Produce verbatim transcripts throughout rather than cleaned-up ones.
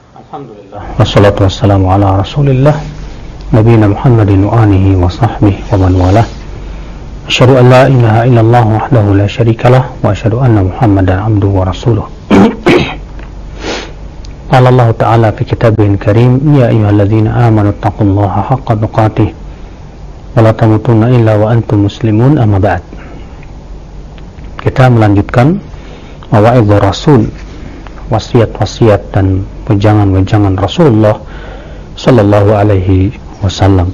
Alhamdulillah wassalatu wassalamu ala rasulillah nabiyina Muhammadin wa alihi wa sahbihi wa man walah. Asyhadu an la ilaha illallah wahdahu la syarikalah wa asyhadu anna Muhammadan abduhu wa rasuluh. Qala Allah ta'ala fi kitabihil karim, ya ayyuhalladzina amanu taqullaha haqqa tuqatih wa la tamutunna illa wa antum muslimun, amma ba'd. Kita melanjutkan mawa'idh Rasul, wasiat-wasiat dan wejangan-wejangan Rasulullah sallallahu alaihi wasallam.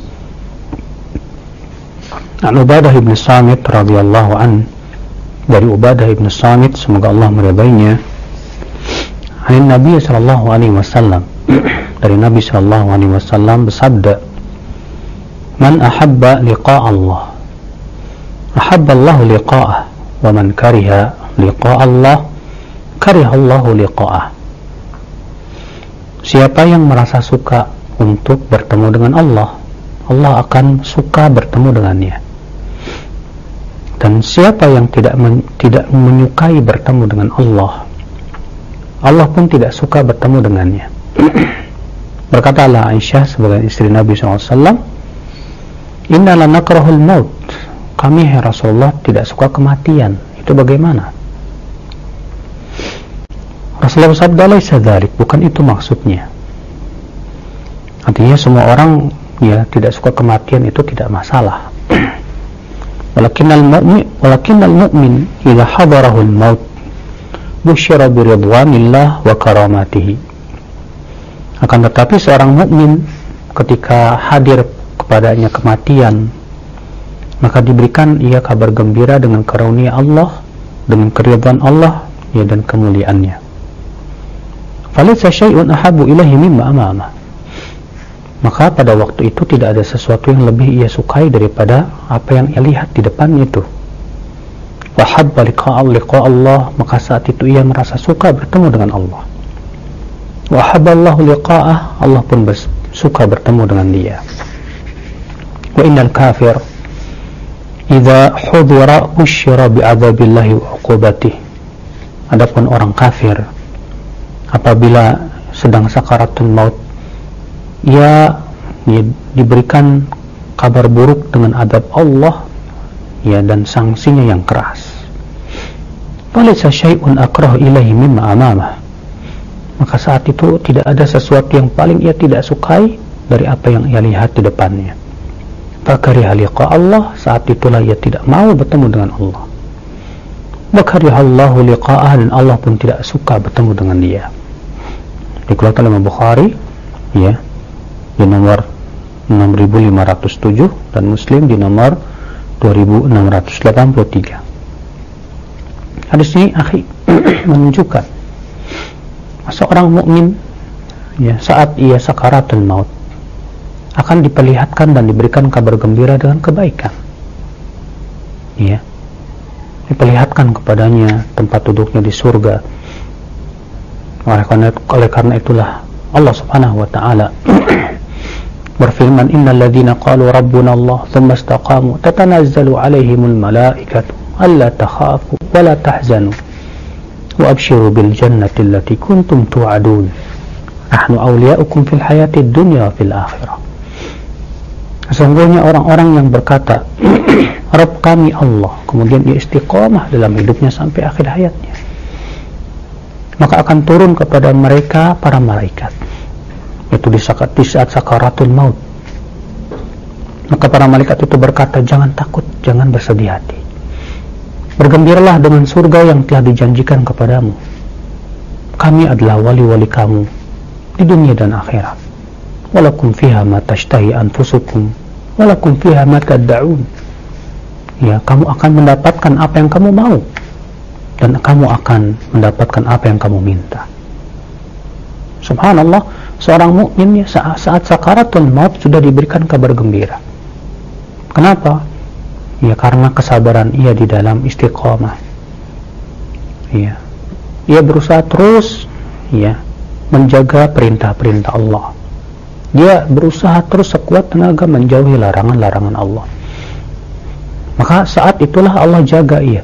An Ubadah ibn Samit radhiyallahu an, dari Ubadah ibn Samit, semoga Allah meridainya, an Nabi sallallahu alaihi wasallam, dari Nabi sallallahu alaihi wasallam bersabda, man ahabba liqa' Allah ahabba Allah liqa'ah, wa man kariha liqa' Allah karihallahu liqa'ah. Siapa yang merasa suka untuk bertemu dengan Allah, Allah akan suka bertemu dengannya. Dan siapa yang tidak men, tidak menyukai bertemu dengan Allah, Allah pun tidak suka bertemu dengannya. Berkatalah Aisyah sebagai istri Nabi shallallahu alaihi wasallam, inna la nakrahul maut, kami ya Rasulullah tidak suka kematian. Itu bagaimana? Rasulullah bersabda, laisa dzalik, bukan itu maksudnya. Artinya semua orang ya tidak suka kematian itu tidak masalah. Walakinnal mu'min walakinnal mu'min idza hadarahu al-maut busyira bi ridwanillah wa karamatihi. Akan tetapi seorang mukmin ketika hadir kepadanya kematian, maka diberikan ia kabar gembira dengan karunia Allah, dengan keridhaan Allah ya, dan kemuliaannya. Falaysa syai'un ahabbu ilaihi mimma amama. Maka pada waktu itu tidak ada sesuatu yang lebih ia sukai daripada apa yang ia lihat di depannya itu. Wa habba liqa' Allah, maka saat itu ia merasa suka bertemu dengan Allah. Wa habba Allahu liqa'ah, Allah pun suka bertemu dengan dia. Wa innal kafir idza hudira usyira bi'adzabillahi wa 'uqubatihi. Adapun orang kafir apabila sedang sakaratul maut, ia, ia diberikan kabar buruk dengan adab Allah ya, dan sanksinya yang keras. Walaysa syai'un akrahu ilaihi mimma amamah. Maka saat itu tidak ada sesuatu yang paling ia tidak sukai dari apa yang ia lihat di depannya. Fakariha liqa' Allah, saat itulah ia tidak mau bertemu dengan Allah. Wakarihallahu liqa'ah, dan Allah pun tidak suka bertemu dengan dia. Dikeluarkan oleh Bukhari ya, di nomor enam ribu lima ratus tujuh dan Muslim di nomor dua ribu enam ratus delapan puluh tiga. Hadis ini akhi menunjukkan seorang mukmin ya, saat ia sakaratul maut akan diperlihatkan dan diberikan kabar gembira dengan kebaikan ya, diperlihatkan kepadanya tempat duduknya di surga. Oleh karena, oleh karena itulah Allah subhanahu wa ta'ala berfirman, innal ladzina qalu rabbuna Allah thumma istaqamu tatanazzalu alaihimul malaikatu alla takhafu wa la tahzanu wa abshiru bil jannati allati kuntum tu'adun nahnu awliya'ukum fil hayatid dunya wa fil akhirah. Sesungguhnya orang-orang yang berkata Rabb kami Allah, kemudian ia istiqamah dalam hidupnya sampai akhir hayatnya, maka akan turun kepada mereka para malaikat, itu di saat, di saat sakaratul maut. Maka para malaikat itu berkata, jangan takut, jangan bersedih hati, bergembiralah dengan surga yang telah dijanjikan kepadamu. Kami adalah wali-wali kamu di dunia dan akhirat. Walakum fiha ma tashtahi anfusukum walakum fiha ma tad'un. Ya, kamu akan mendapatkan apa yang kamu mau, dan kamu akan mendapatkan apa yang kamu minta. Subhanallah, seorang mukmin ya, saat, saat sakaratul maut sudah diberikan kabar gembira. Kenapa? Ya, karena kesabaran ia di dalam istiqamah. Ya, ia berusaha terus ya menjaga perintah-perintah Allah. Dia berusaha terus sekuat tenaga menjauhi larangan-larangan Allah. Maka saat itulah Allah jaga ia.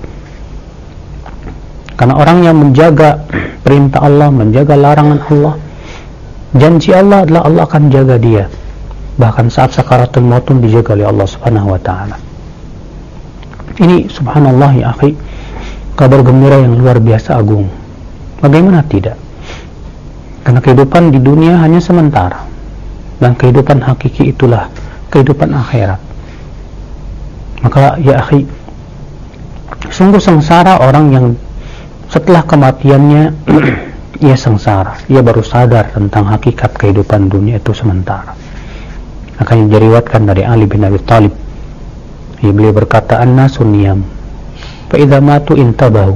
Karena orang yang menjaga perintah Allah, menjaga larangan Allah, Janji Allah adalah Allah akan jaga dia. Bahkan saat sakaratul maut pun dijaga oleh Allah Subhanahu wa taala. Ini subhanallah ya akhi, kabar gembira yang luar biasa agung. Bagaimana tidak? Karena kehidupan di dunia hanya sementara, dan kehidupan hakiki itulah kehidupan akhirat. Maka ya akhi, sungguh sengsara orang yang setelah kematiannya ia sengsara, ia baru sadar tentang hakikat kehidupan dunia itu sementara. Akan diriwayatkan dari Ali bin Abi Thalib, ya, beliau berkata, an-nasu niyam fa idza matu intabahu.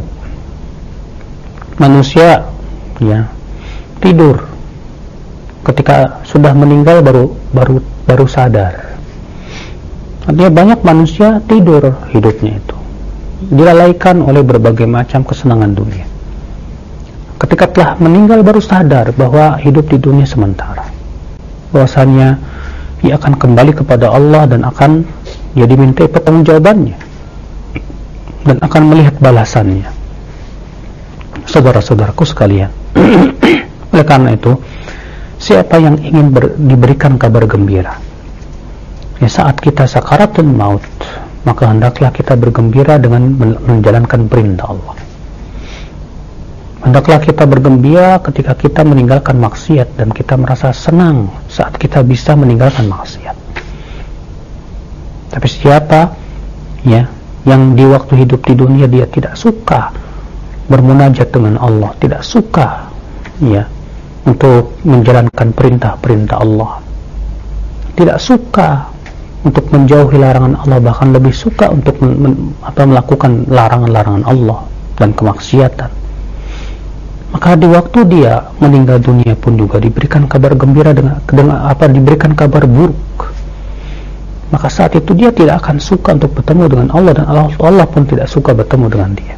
Manusia ya tidur, ketika sudah meninggal baru baru baru sadar. Artinya banyak manusia tidur hidupnya itu, dilalaikan oleh berbagai macam kesenangan dunia. Ketika telah meninggal baru sadar bahwa hidup di dunia sementara, bahwasanya ia akan kembali kepada Allah dan akan ia dimintai pertanggungjawabannya dan akan melihat balasannya. Saudara-saudaraku sekalian, oleh karena itu, siapa yang ingin ber, diberikan kabar gembira ya saat kita sakaratul maut, maka hendaklah kita bergembira dengan menjalankan perintah Allah. Hendaklah kita bergembira ketika kita meninggalkan maksiat, dan kita merasa senang saat kita bisa meninggalkan maksiat. Tapi siapa ya yang di waktu hidup di dunia dia tidak suka bermunajat dengan Allah, tidak suka ya untuk menjalankan perintah-perintah Allah, tidak suka untuk menjauhi larangan Allah, bahkan lebih suka untuk men, men, apa, melakukan larangan-larangan Allah dan kemaksiatan, maka di waktu dia meninggal dunia pun juga diberikan kabar gembira dengan, dengan apa diberikan kabar buruk. Maka saat itu dia tidak akan suka untuk bertemu dengan Allah, dan Allah, Allah pun tidak suka bertemu dengan dia.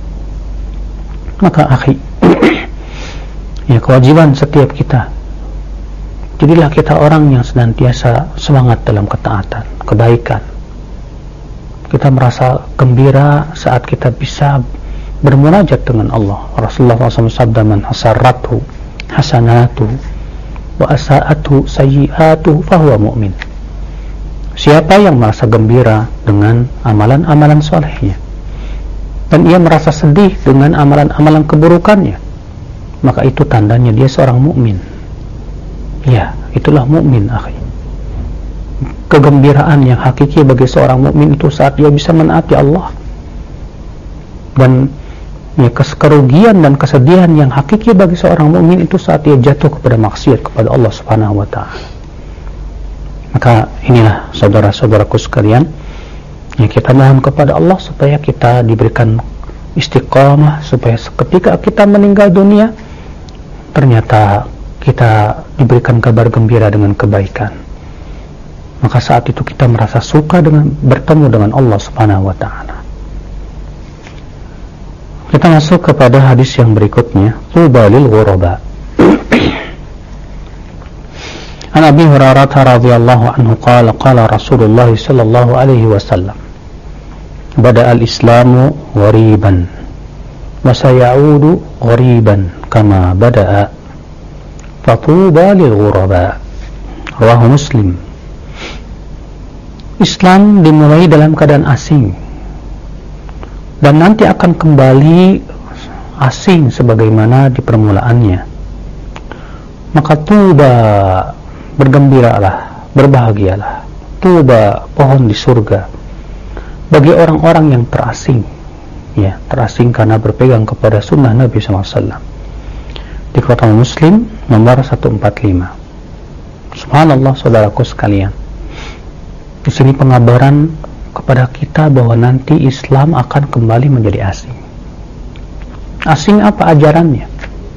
Maka akhi, ya kewajiban setiap kita, jadilah kita orang yang senantiasa semangat dalam ketaatan, kebaikan. Kita merasa gembira saat kita bisa bermunajat dengan Allah. Rasulullah shallallahu alaihi wasallam sabda, man hasarrathu hasanatu wa asa'atu sayyi'atu fahuwa mu'min. Siapa yang merasa gembira dengan amalan-amalan solehnya, dan ia merasa sedih dengan amalan-amalan keburukannya, maka itu tandanya dia seorang mukmin. Ya, itulah mukmin, akhi. Kegembiraan yang hakiki bagi seorang mukmin itu saat dia bisa menaati Allah. Dan ya, kerugian dan kesedihan yang hakiki bagi seorang mukmin itu saat dia jatuh kepada maksiat kepada Allah Subhanahu wa taala. Maka inilah saudara-saudaraku sekalian, ya, kita mohon kepada Allah supaya kita diberikan istiqamah, supaya ketika kita meninggal dunia ternyata kita diberikan kabar gembira dengan kebaikan. Maka saat itu kita merasa suka dengan bertemu dengan Allah Subhanahu wa taala. Kita masuk kepada hadis yang berikutnya, tuba lil ghuraba. An Abi Hurairah radhiyallahu anhu qala qala Rasulullah sallallahu alaihi wasallam, bada al-islamu ghariban wa sayaudu ghariban kama bada'a fatuba lil ghuraba. Rawahu Muslim. Islam dimulai dalam keadaan asing dan nanti akan kembali asing sebagaimana di permulaannya. Maka tuba, bergembiralah, berbahagialah, tuba, pohon di surga, bagi orang-orang yang terasing, ya, terasing karena berpegang kepada sunnah Nabi shallallahu alaihi wasallam. Dikeluarkan Muslim nomor seratus empat puluh lima. Subhanallah, saudaraku sekalian, di sini pengabaran kepada kita bahwa nanti Islam akan kembali menjadi asing. Asing apa ajarannya?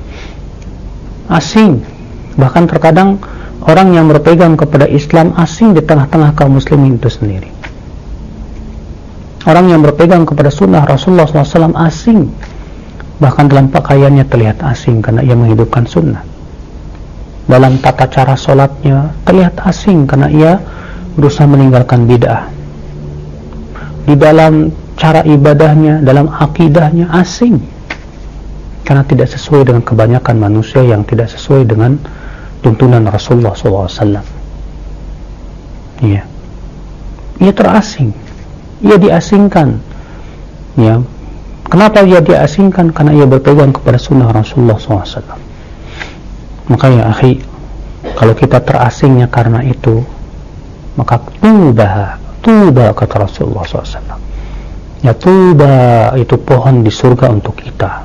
Asing, bahkan terkadang orang yang berpegang kepada Islam asing di tengah-tengah kaum muslimin itu sendiri. Orang yang berpegang kepada sunnah Rasulullah shallallahu alaihi wasallam asing, bahkan dalam pakaiannya terlihat asing karena ia menghidupkan sunnah. Dalam tata cara sholatnya terlihat asing karena ia berusaha meninggalkan bid'ah. Di dalam cara ibadahnya, dalam akidahnya asing karena tidak sesuai dengan kebanyakan manusia yang tidak sesuai dengan tuntunan Rasulullah shallallahu alaihi wasallam. Ya, ia terasing, ia diasingkan. Ya, kenapa ia diasingkan? Karena ia berpegang kepada sunnah Rasulullah shallallahu alaihi wasallam. Maka ya akhi, kalau kita terasingnya karena itu, maka tuba, tuba kata Rasulullah shallallahu alaihi wasallam. Ya, tuba itu pohon di surga untuk kita.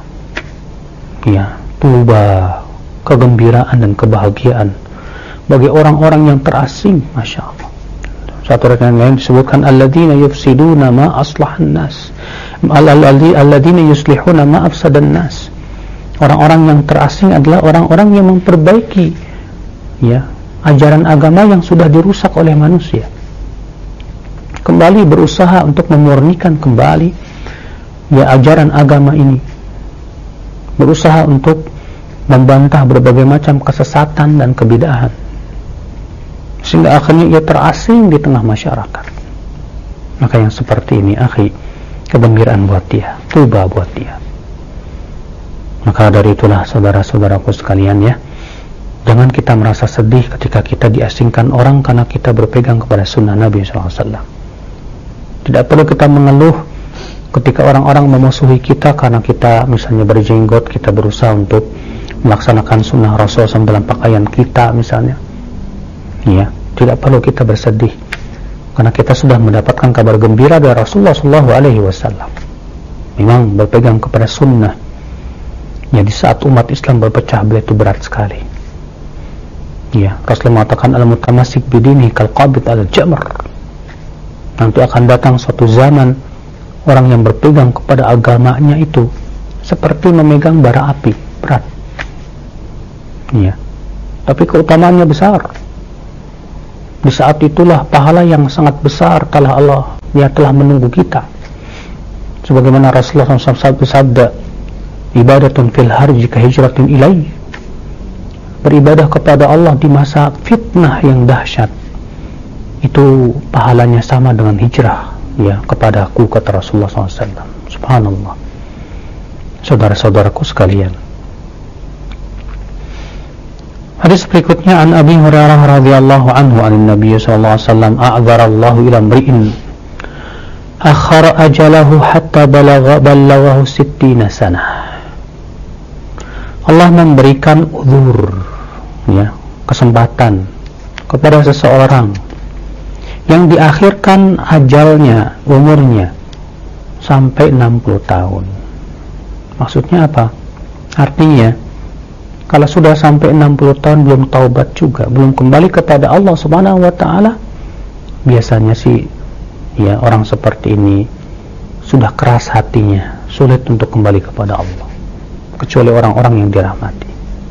Ya, tuba, kegembiraan dan kebahagiaan bagi orang-orang yang terasing. Masya Allah. Satu ayat yang lain disebutkan alladzina yufsiduna ma aslahan nas, alladzina yuslihuna ma afsadan nas. Orang-orang yang terasing adalah orang-orang yang memperbaiki ya ajaran agama yang sudah dirusak oleh manusia, kembali berusaha untuk memurnikan kembali ya ajaran agama ini, berusaha untuk membantah berbagai macam kesesatan dan kebid'ahan, sehingga akhirnya ia terasing di tengah masyarakat. Maka yang seperti ini akhi, kegembiraan buat dia, tuba buat dia. Maka dari itulah saudara-saudaraku sekalian ya, jangan kita merasa sedih ketika kita diasingkan orang karena kita berpegang kepada sunnah Nabi shallallahu alaihi wasallam. Tidak perlu kita mengeluh ketika orang-orang memusuhi kita karena kita misalnya berjenggot, kita berusaha untuk melaksanakan sunnah Rasul dalam pakaian kita misalnya. Ya, tidak perlu kita bersedih karena kita sudah mendapatkan kabar gembira dari Rasulullah shallallahu alaihi wasallam. Memang berpegang kepada sunnah ya di saat umat Islam berpecah belah itu berat sekali. Ya, Rasulullah mengatakan al-mutamassik bidinihi kal-qabid al-jamr. Nanti akan datang suatu zaman orang yang berpegang kepada agamanya itu seperti memegang bara api, berat. Ya. Tapi keutamaannya besar. Di saat itulah pahala yang sangat besar telah Allah ya telah menunggu kita. Sebagaimana Rasulullah shallallahu alaihi wasallam bersabda, ibadatun fil harji ka hijratin ilaihi. Beribadah kepada Allah di masa fitnah yang dahsyat itu pahalanya sama dengan hijrah ya kepadaku, kata Rasulullah shallallahu alaihi wasallam. Subhanallah. Saudara-saudaraku sekalian, hadis berikutnya an Abi Hurairah radhiyallahu anhu an Nabi sallallahu alaihi wasallam a'dzarallahu ila imri'in akhara ajalahu hatta balagha balaghahu sittina sanah. Allah memberikan uzur ya, kesempatan kepada seseorang yang diakhirkan ajalnya, umurnya sampai enam puluh tahun. Maksudnya apa? Artinya kalau sudah sampai enam puluh tahun belum taubat juga, belum kembali kepada Allah Subhanahu wa taala, biasanya sih ya orang seperti ini sudah keras hatinya, sulit untuk kembali kepada Allah, kecuali orang-orang yang dirahmati.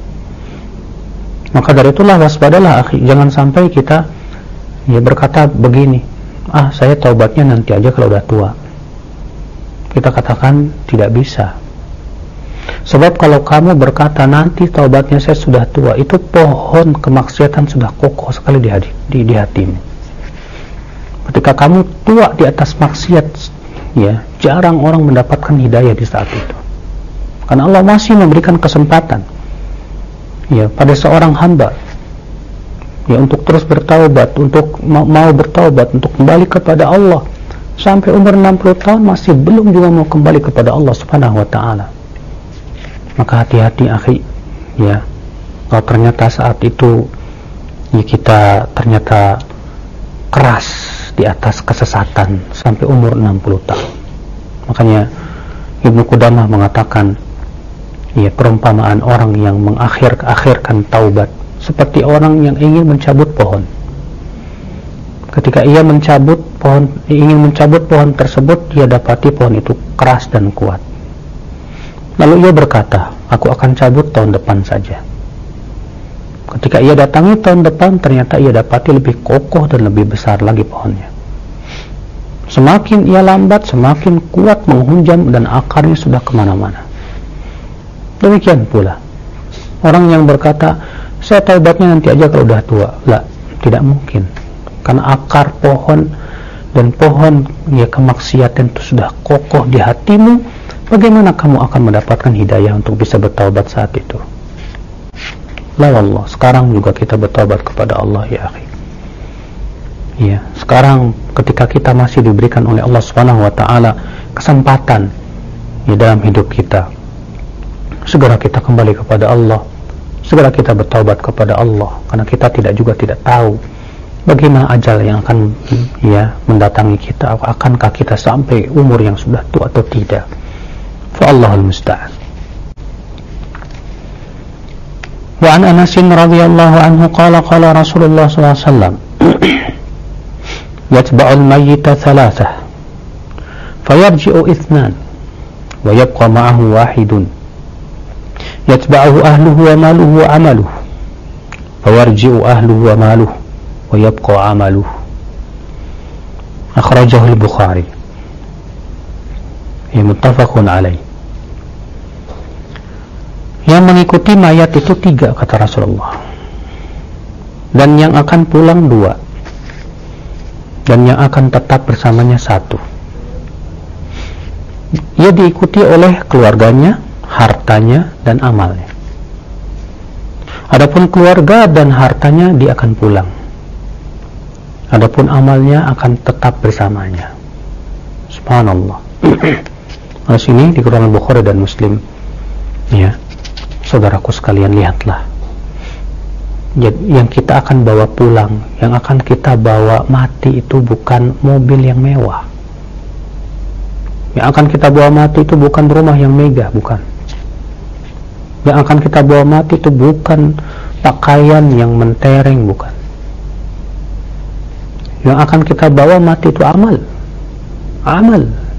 Maka dari itulah waspadalah akhi, jangan sampai kita ya berkata begini, ah saya taubatnya nanti aja kalau udah tua. Kita katakan tidak bisa. Sebab kalau kamu berkata nanti taubatnya saya sudah tua, itu pohon kemaksiatan sudah kokoh sekali di, hati, di, di hatimu. Ketika kamu tua di atas maksiat, ya jarang orang mendapatkan hidayah di saat itu. Karena Allah masih memberikan kesempatan ya pada seorang hamba ya untuk terus bertaubat, untuk ma- mau bertaubat, untuk kembali kepada Allah. Sampai umur enam puluh tahun masih belum juga mau kembali kepada Allah Subhanahu wa taala. Maka hati-hati akhi ya, kalau ternyata saat itu ya kita ternyata keras di atas kesesatan sampai umur enam puluh tahun. Makanya Ibnu Qudamah mengatakan ya perumpamaan orang yang mengakhir-akhirkan taubat seperti orang yang ingin mencabut pohon. Ketika ia mencabut pohon, ingin mencabut pohon tersebut, dia dapati pohon itu keras dan kuat. Lalu ia berkata, aku akan cabut tahun depan saja. Ketika ia datangi tahun depan, ternyata ia dapati lebih kokoh dan lebih besar lagi pohonnya. Semakin ia lambat, semakin kuat menghunjam dan akarnya sudah kemana-mana. Demikian pula orang yang berkata, saya taubatnya nanti aja kalau udah tua. Lah, tidak mungkin. Karena akar pohon dan pohon ya kemaksiatan itu sudah kokoh di hatimu. Bagaimana kamu akan mendapatkan hidayah untuk bisa bertaubat saat itu? La wallah, sekarang juga kita bertobat kepada Allah ya akhi. Ya, sekarang ketika kita masih diberikan oleh Allah Subhanahu wa taala kesempatan ya dalam hidup kita, segera kita kembali kepada Allah, segera kita bertobat kepada Allah, karena kita tidak juga tidak tahu bagaimana ajal yang akan ya mendatangi kita. Akankah kita sampai umur yang sudah tua atau tidak? Fa Allahul musta'an. Wa an Anas radhiyallahu anhu qala qala Rasulullah sallallahu alaihi wasallam yatba'ul mayyita thalathah fayarji'u ithnan wa yabqa ma'ahu wahidun yatba'uhu ahluhu wa maluhu wa amaluhu fayarji'u ahluhu wa maluhu wa yabqa amaluhu. Akhrajahu al-Bukhari. Ya, muttafaqun alaih. Yang mengikuti mayat itu tiga, kata Rasulullah, dan yang akan pulang dua, dan yang akan tetap bersamanya satu. Ia diikuti oleh keluarganya, hartanya, dan amalnya. Adapun keluarga dan hartanya dia akan pulang, adapun amalnya akan tetap bersamanya. Subhanallah. Hadis ini dikeluarkan Bukhari dan Muslim. Ya, saudaraku sekalian, lihatlah, yang kita akan bawa pulang, yang akan kita bawa mati itu bukan mobil yang mewah. Yang akan kita bawa mati itu bukan rumah yang megah, bukan. Yang akan kita bawa mati itu bukan pakaian yang mentereng, bukan. Yang akan kita bawa mati itu amal. Amal.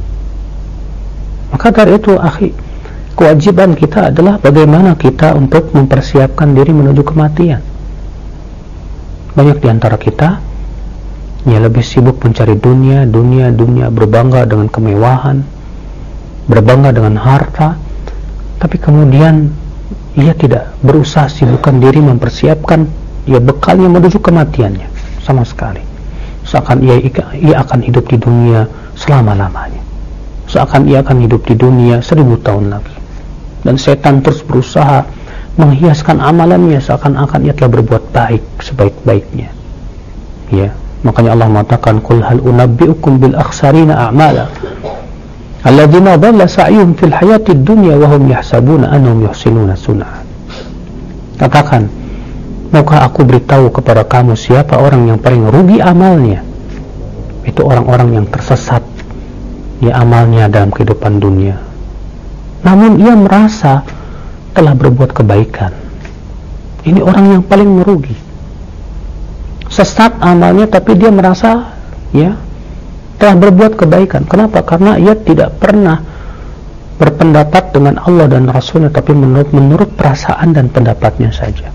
Maka dari itu, akhi, kewajiban kita adalah bagaimana kita untuk mempersiapkan diri menuju kematian. Banyak di antara kita ya lebih sibuk mencari dunia, dunia, dunia, berbangga dengan kemewahan, berbangga dengan harta, tapi kemudian ia tidak berusaha sibukkan diri mempersiapkan ya bekalnya menuju kematiannya sama sekali. Seakan ia, ia akan hidup di dunia selama-lamanya, seakan ia akan hidup di dunia seribu tahun lagi. Dan setan terus berusaha menghiaskan amalannya seakan-akan ia telah berbuat baik sebaik-baiknya. Ya, makanya Allah mengatakan, "Qul hal unabbi'ukum bil akhsarina a'mala alladzina dhalla sa'yuhum fil hayatid dunya wa hum yahsabuna annahum yuhsinuna sun'a." Katakan, maukah aku beritahu kepada kamu siapa orang yang paling rugi amalnya? Itu orang-orang yang tersesat ya amalnya dalam kehidupan dunia, namun ia merasa telah berbuat kebaikan. Ini orang yang paling merugi. Sesat amalnya tapi dia merasa ya telah berbuat kebaikan. Kenapa? Karena ia tidak pernah berpendapat dengan Allah dan Rasulnya, tapi menurut, menurut perasaan dan pendapatnya saja.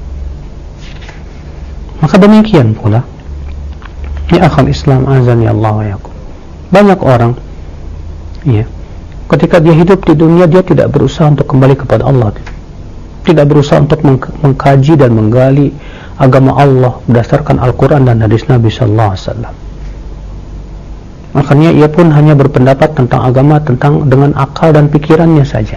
Maka demikian pula ya akhal Islam azan ya Allah wa yakum, banyak orang ya ketika dia hidup di dunia dia tidak berusaha untuk kembali kepada Allah, tidak berusaha untuk mengkaji dan menggali agama Allah berdasarkan Al-Quran dan hadis Nabi Sallallahu Alaihi Wasallam. Makanya ia pun hanya berpendapat tentang agama tentang dengan akal dan pikirannya saja.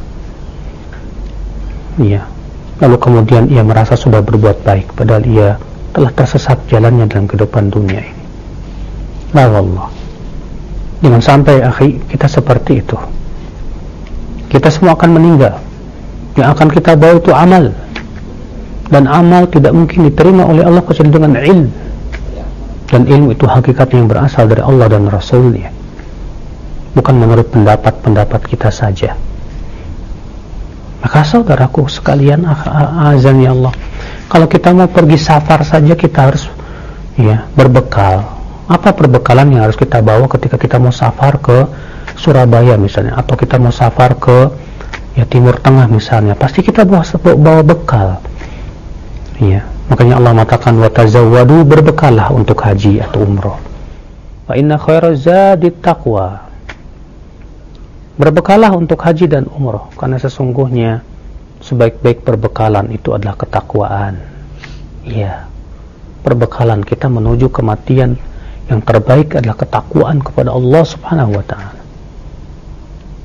Iya. Lalu kemudian ia merasa sudah berbuat baik, padahal ia telah tersesat jalannya dalam kehidupan dunia ini. La wallah. Jangan sampai akhi kita seperti itu. Kita semua akan meninggal. Yang akan kita bawa itu amal, dan amal tidak mungkin diterima oleh Allah kecuali dengan ilmu, dan ilmu itu hakikatnya yang berasal dari Allah dan Rasulnya, bukan menurut pendapat-pendapat kita saja. Maka saudaraku sekalian azan ya Allah, kalau kita mau pergi safar saja kita harus ya berbekal. Apa perbekalan yang harus kita bawa ketika kita mau safar ke Surabaya misalnya, atau kita mau safar ke ya Timur Tengah misalnya? Pasti kita bawa, bawa bekal. Ya, makanya Allah mengatakan wa tazawwadu, berbekallah untuk haji atau umrah. Fa inna khairaz zadi taqwa. Berbekallah untuk haji dan umrah, karena sesungguhnya sebaik-baik perbekalan itu adalah ketakwaan. Iya. Perbekalan kita menuju kematian yang terbaik adalah ketakwaan kepada Allah Subhanahu wa taala.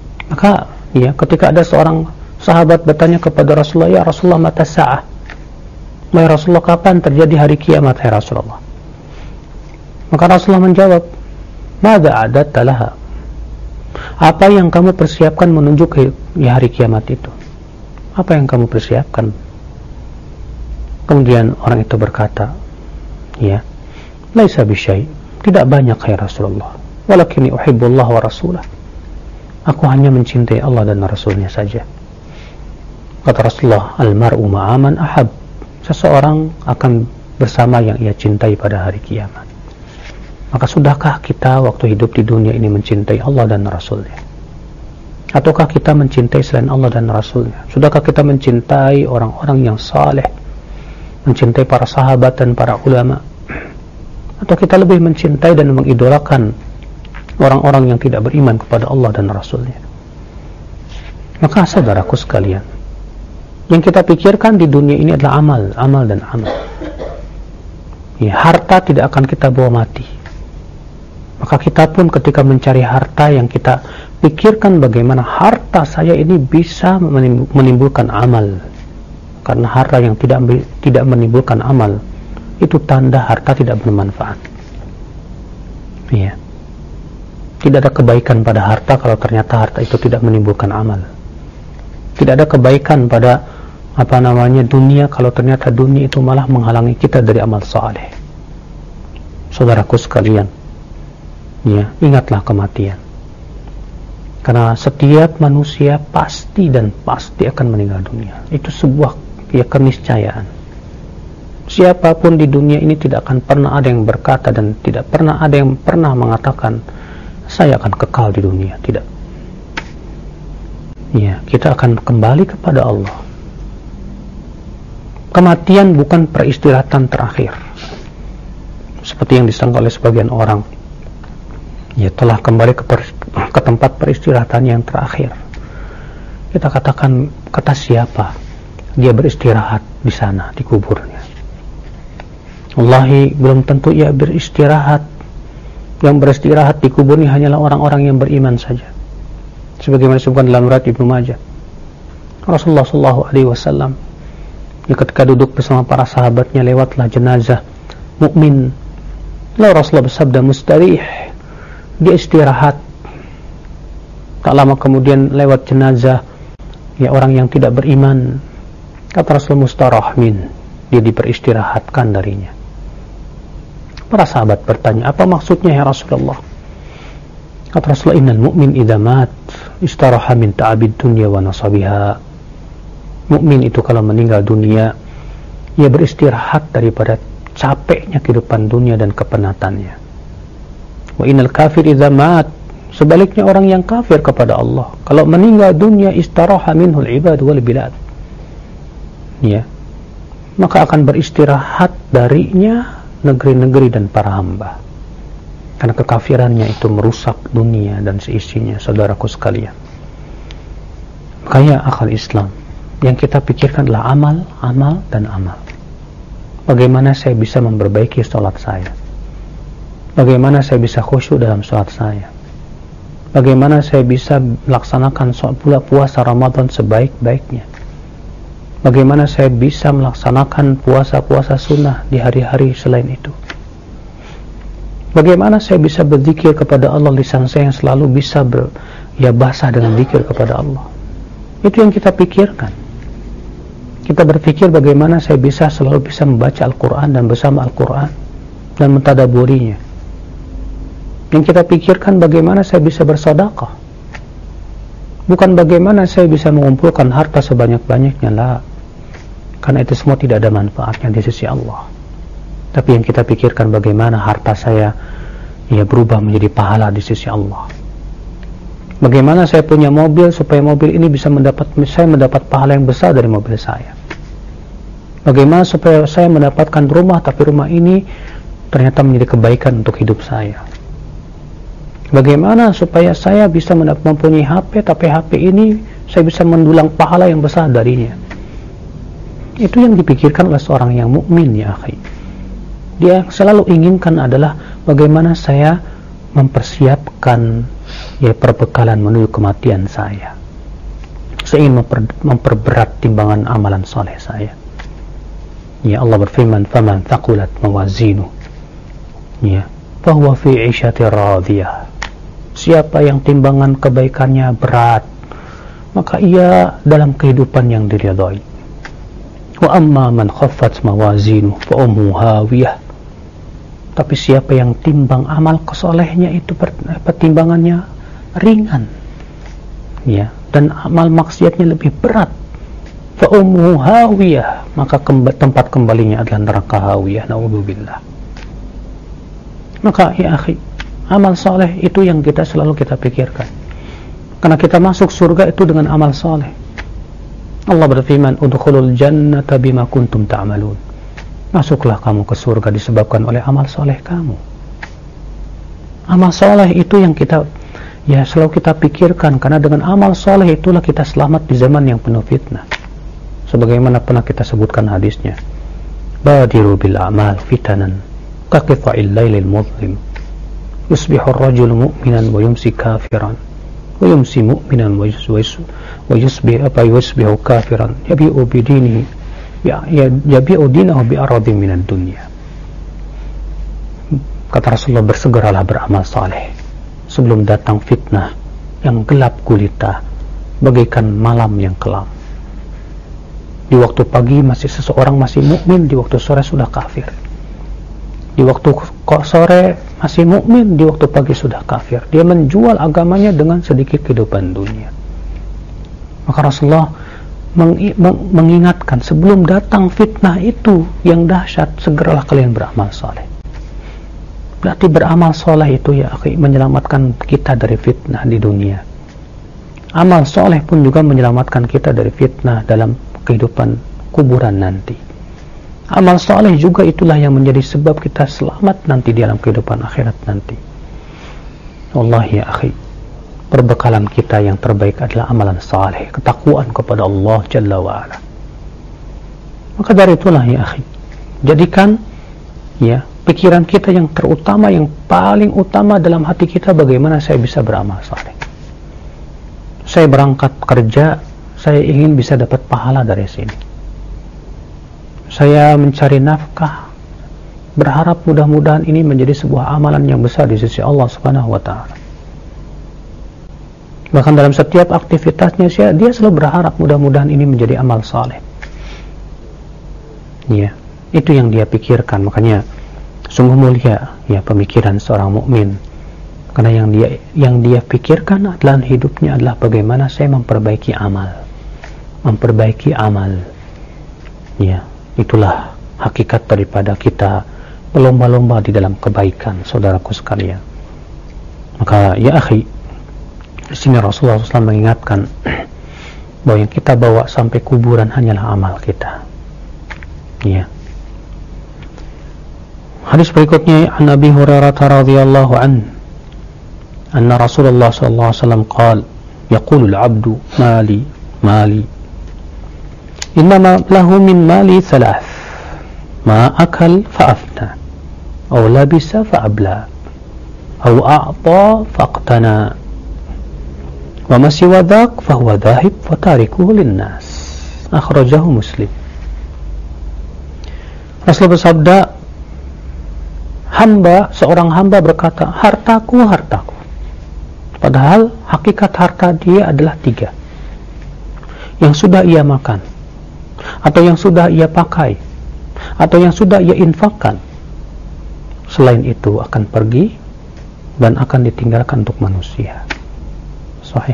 Maka ya ketika ada seorang sahabat bertanya kepada Rasulullah, "Ya Rasulullah, mata sa'ah?" "Wahai Rasulullah, kapan terjadi hari kiamat, hai Rasulullah?" Maka Rasulullah menjawab, "Mada a'datta laha?" Apa yang kamu persiapkan menuju ke hari kiamat itu? Apa yang kamu persiapkan? Kemudian orang itu berkata, "Ya, laisa bisyai." Tidak banyak, hai Rasulullah. "Walakinni uhibbullah wa rasulah." Aku hanya mencintai Allah dan Rasulnya saja. Kata Rasulullah, "Al-mar'u ma'aman ahab." Seseorang akan bersama yang ia cintai pada hari kiamat. Maka sudahkah kita waktu hidup di dunia ini mencintai Allah dan Rasulnya? Ataukah kita mencintai selain Allah dan Rasulnya? Sudahkah kita mencintai orang-orang yang saleh, mencintai para sahabat dan para ulama? Atau kita lebih mencintai dan mengidolakan orang-orang yang tidak beriman kepada Allah dan Rasulnya? Maka saudaraku sekalian, yang kita pikirkan di dunia ini adalah amal, amal dan amal. Ya, harta tidak akan kita bawa mati. Maka kita pun ketika mencari harta, yang kita pikirkan bagaimana harta saya ini bisa menimbulkan amal. Karena harta yang tidak tidak menimbulkan amal, itu tanda harta tidak bermanfaat. Ya. Tidak ada kebaikan pada harta kalau ternyata harta itu tidak menimbulkan amal. Tidak ada kebaikan pada apa namanya dunia kalau ternyata dunia itu malah menghalangi kita dari amal saleh. Saudaraku sekalian, ya, ingatlah kematian. Karena setiap manusia pasti dan pasti akan meninggal dunia. Itu sebuah ya keniscayaan. Siapapun di dunia ini tidak akan pernah ada yang berkata dan tidak pernah ada yang pernah mengatakan saya akan kekal di dunia. Tidak. Ya, kita akan kembali kepada Allah. Kematian bukan peristirahatan terakhir, seperti yang disangka oleh sebagian orang. Ya, telah kembali ke, per, ke tempat peristirahatan yang terakhir. Kita katakan, kata siapa dia beristirahat di sana, di kuburnya? Wallahi, belum tentu ia beristirahat. Yang beristirahat di kuburnya hanyalah orang-orang yang beriman saja. Sebagaimana disebutkan dalam riwayat Ibnu Majah, Rasulullah sallallahu alaihi wasallam ketika duduk bersama para sahabatnya, lewatlah jenazah mukmin. Lalu Rasulullah bersabda, "Mustarih." Dia istirahat. Tak lama kemudian lewat jenazah ya orang yang tidak beriman. Kata Rasul, "Mustarahmin." Dia diperistirahatkan darinya. Para sahabat bertanya, "Apa maksudnya ya Rasulullah?" Kata Rasulullah, "Innal mu'min idza mat istaraha min ta'abid dunya wa nasabiha." Mukmin itu kalau meninggal dunia, ia beristirahat daripada capeknya kehidupan dunia dan kepenatannya. Wa innal kafir idza mat, sebaliknya orang yang kafir kepada Allah, kalau meninggal dunia istaraha minhul ibad wal bilad. Ya. Maka akan beristirahat darinya negeri-negeri dan para hamba. Karena kekafirannya itu merusak dunia dan seisinya, saudaraku sekalian. Makanya akal Islam yang kita pikirkan adalah amal, amal, dan amal. Bagaimana saya bisa memperbaiki sholat saya? Bagaimana saya bisa khusyuk dalam sholat saya? Bagaimana saya bisa melaksanakan pula puasa Ramadan sebaik-baiknya? Bagaimana saya bisa melaksanakan puasa-puasa sunnah di hari-hari selain itu? Bagaimana saya bisa berzikir kepada Allah, lisan saya yang selalu bisa ber, ya basah dengan zikir kepada Allah? Itu yang kita pikirkan. Kita berpikir bagaimana saya bisa selalu bisa membaca Al-Quran dan bersama Al-Quran dan mentadaburinya. Yang kita pikirkan bagaimana saya bisa bersedekah. Bukan bagaimana saya bisa mengumpulkan harta sebanyak-banyaknya, lah. Karena itu semua tidak ada manfaatnya di sisi Allah. Tapi yang kita pikirkan bagaimana harta saya ya berubah menjadi pahala di sisi Allah. Bagaimana saya punya mobil supaya mobil ini bisa mendapat saya mendapat pahala yang besar dari mobil saya. Bagaimana supaya saya mendapatkan rumah tapi rumah ini ternyata menjadi kebaikan untuk hidup saya. Bagaimana supaya saya bisa mempunyai H P tapi H P ini saya bisa mendulang pahala yang besar darinya. Itu yang dipikirkan oleh seorang yang mukmin, ya akhi. Dia selalu inginkan adalah bagaimana saya mempersiapkan ya perbekalan menuju kematian saya. Saya ingin memper, memperberat timbangan amalan soleh saya. Ya, Allah berfirman, faman thaqulat mawazinu, ya, fahuwa fi 'ishatir radiyah. Siapa yang timbangan kebaikannya berat, maka ia dalam kehidupan yang diridhai. Wa amma man khaffat mawazinu fa ummuhu hawiyah. Tapi siapa yang timbang amal kesolehnya itu pertimbangannya ringan, ya, dan amal maksiatnya lebih berat, fa ummuhu hawiyah, maka kemba, tempat kembalinya adalah neraka hawiyah, naudzubillah. Maka ya akhi, amal soleh itu yang kita selalu kita pikirkan, karena kita masuk surga itu dengan amal soleh. Allah berfirman, udkhulul jannata bima kuntum ta'malun. Masuklah kamu ke surga disebabkan oleh amal soleh kamu. Amal soleh itu yang kita ya selalu kita pikirkan, karena dengan amal soleh itulah kita selamat di zaman yang penuh fitnah. Sebagaimana pernah kita sebutkan hadisnya, badiru bil a'mal fitanan kaqita'il lailil mudlim, yusbihu ar-rajulu mu'minan wa yumsi kafiran, wa yumsi mu'minan wa yusbihu apa yusbihu kafiran, yabi'u bidinihi ya yabi'u dinahu bi aradin minad dunya. Kata Rasulullah, bersegeralah beramal saleh sebelum datang fitnah yang gelap gulita bagaikan malam yang kelam. Di waktu pagi masih seseorang masih mukmin, di waktu sore sudah kafir. Di waktu sore masih mukmin, di waktu pagi sudah kafir. Dia menjual agamanya dengan sedikit kehidupan dunia. Maka Rasulullah meng- meng- mengingatkan, sebelum datang fitnah itu yang dahsyat, segeralah kalian beramal saleh. Berarti beramal saleh itu ya akhi, menyelamatkan kita dari fitnah di dunia. Amal saleh pun juga menyelamatkan kita dari fitnah dalam kehidupan kuburan nanti. Amal saleh juga itulah yang menjadi sebab kita selamat nanti di dalam kehidupan akhirat nanti. Wallahi ya akhi, perbekalan kita yang terbaik adalah amalan saleh, ketakwaan kepada Allah Jalla wa'ala. Maka dari itulah ya akhi, jadikan ya pikiran kita yang terutama, yang paling utama dalam hati kita, bagaimana saya bisa beramal saleh. Saya berangkat kerja, saya ingin bisa dapat pahala dari sini. Saya mencari nafkah, berharap mudah-mudahan ini menjadi sebuah amalan yang besar di sisi Allah Subhanahu wa taala. Bahkan dalam setiap aktivitasnya dia, dia selalu berharap mudah-mudahan ini menjadi amal saleh. Ya, itu yang dia pikirkan. Makanya sungguh mulia ya pemikiran seorang mukmin. Karena yang dia yang dia pikirkan adalah hidupnya adalah bagaimana saya memperbaiki amal. Memperbaiki amal. Ya, itulah hakikat daripada kita berlomba-lomba di dalam kebaikan, saudaraku sekalian. Maka ya akhi, di sini Rasulullah shallallahu alaihi wasallam mengingatkan bahwa yang kita bawa sampai kuburan hanyalah amal kita. Ya. Hadis berikutnya, an Abi Hurairah radhiyallahu an, anna Rasulullah sallallahu alaihi wasallam qala, yaqulu al-'abdu mali mali innama lahu min mali thalath, ma akal fa'afna, aw labisa fa'abla, aw a'ta faqtana, wa ma siwa dhak fahuwa dhahib wa tarikuhu linnas. Akhrajahu Muslim. Rasul bersabda, hamba, seorang hamba berkata, hartaku, hartaku. Padahal hakikat harta dia adalah tiga. Yang sudah ia makan, atau yang sudah ia pakai, atau yang sudah ia infakkan. Selain itu akan pergi dan akan ditinggalkan untuk manusia. Sahih.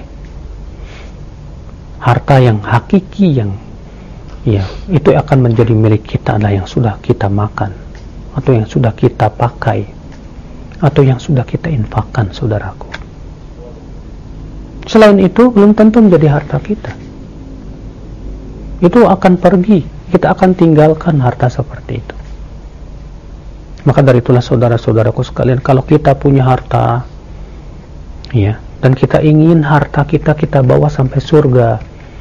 Harta yang hakiki, yang ya itu akan menjadi milik kita adalah yang sudah kita makan, atau yang sudah kita pakai, atau yang sudah kita infakkan, saudaraku. Selain itu belum tentu menjadi harta kita. Itu akan pergi, kita akan tinggalkan harta seperti itu. Maka dari itulah saudara-saudaraku sekalian, kalau kita punya harta ya, dan kita ingin harta kita kita bawa sampai surga,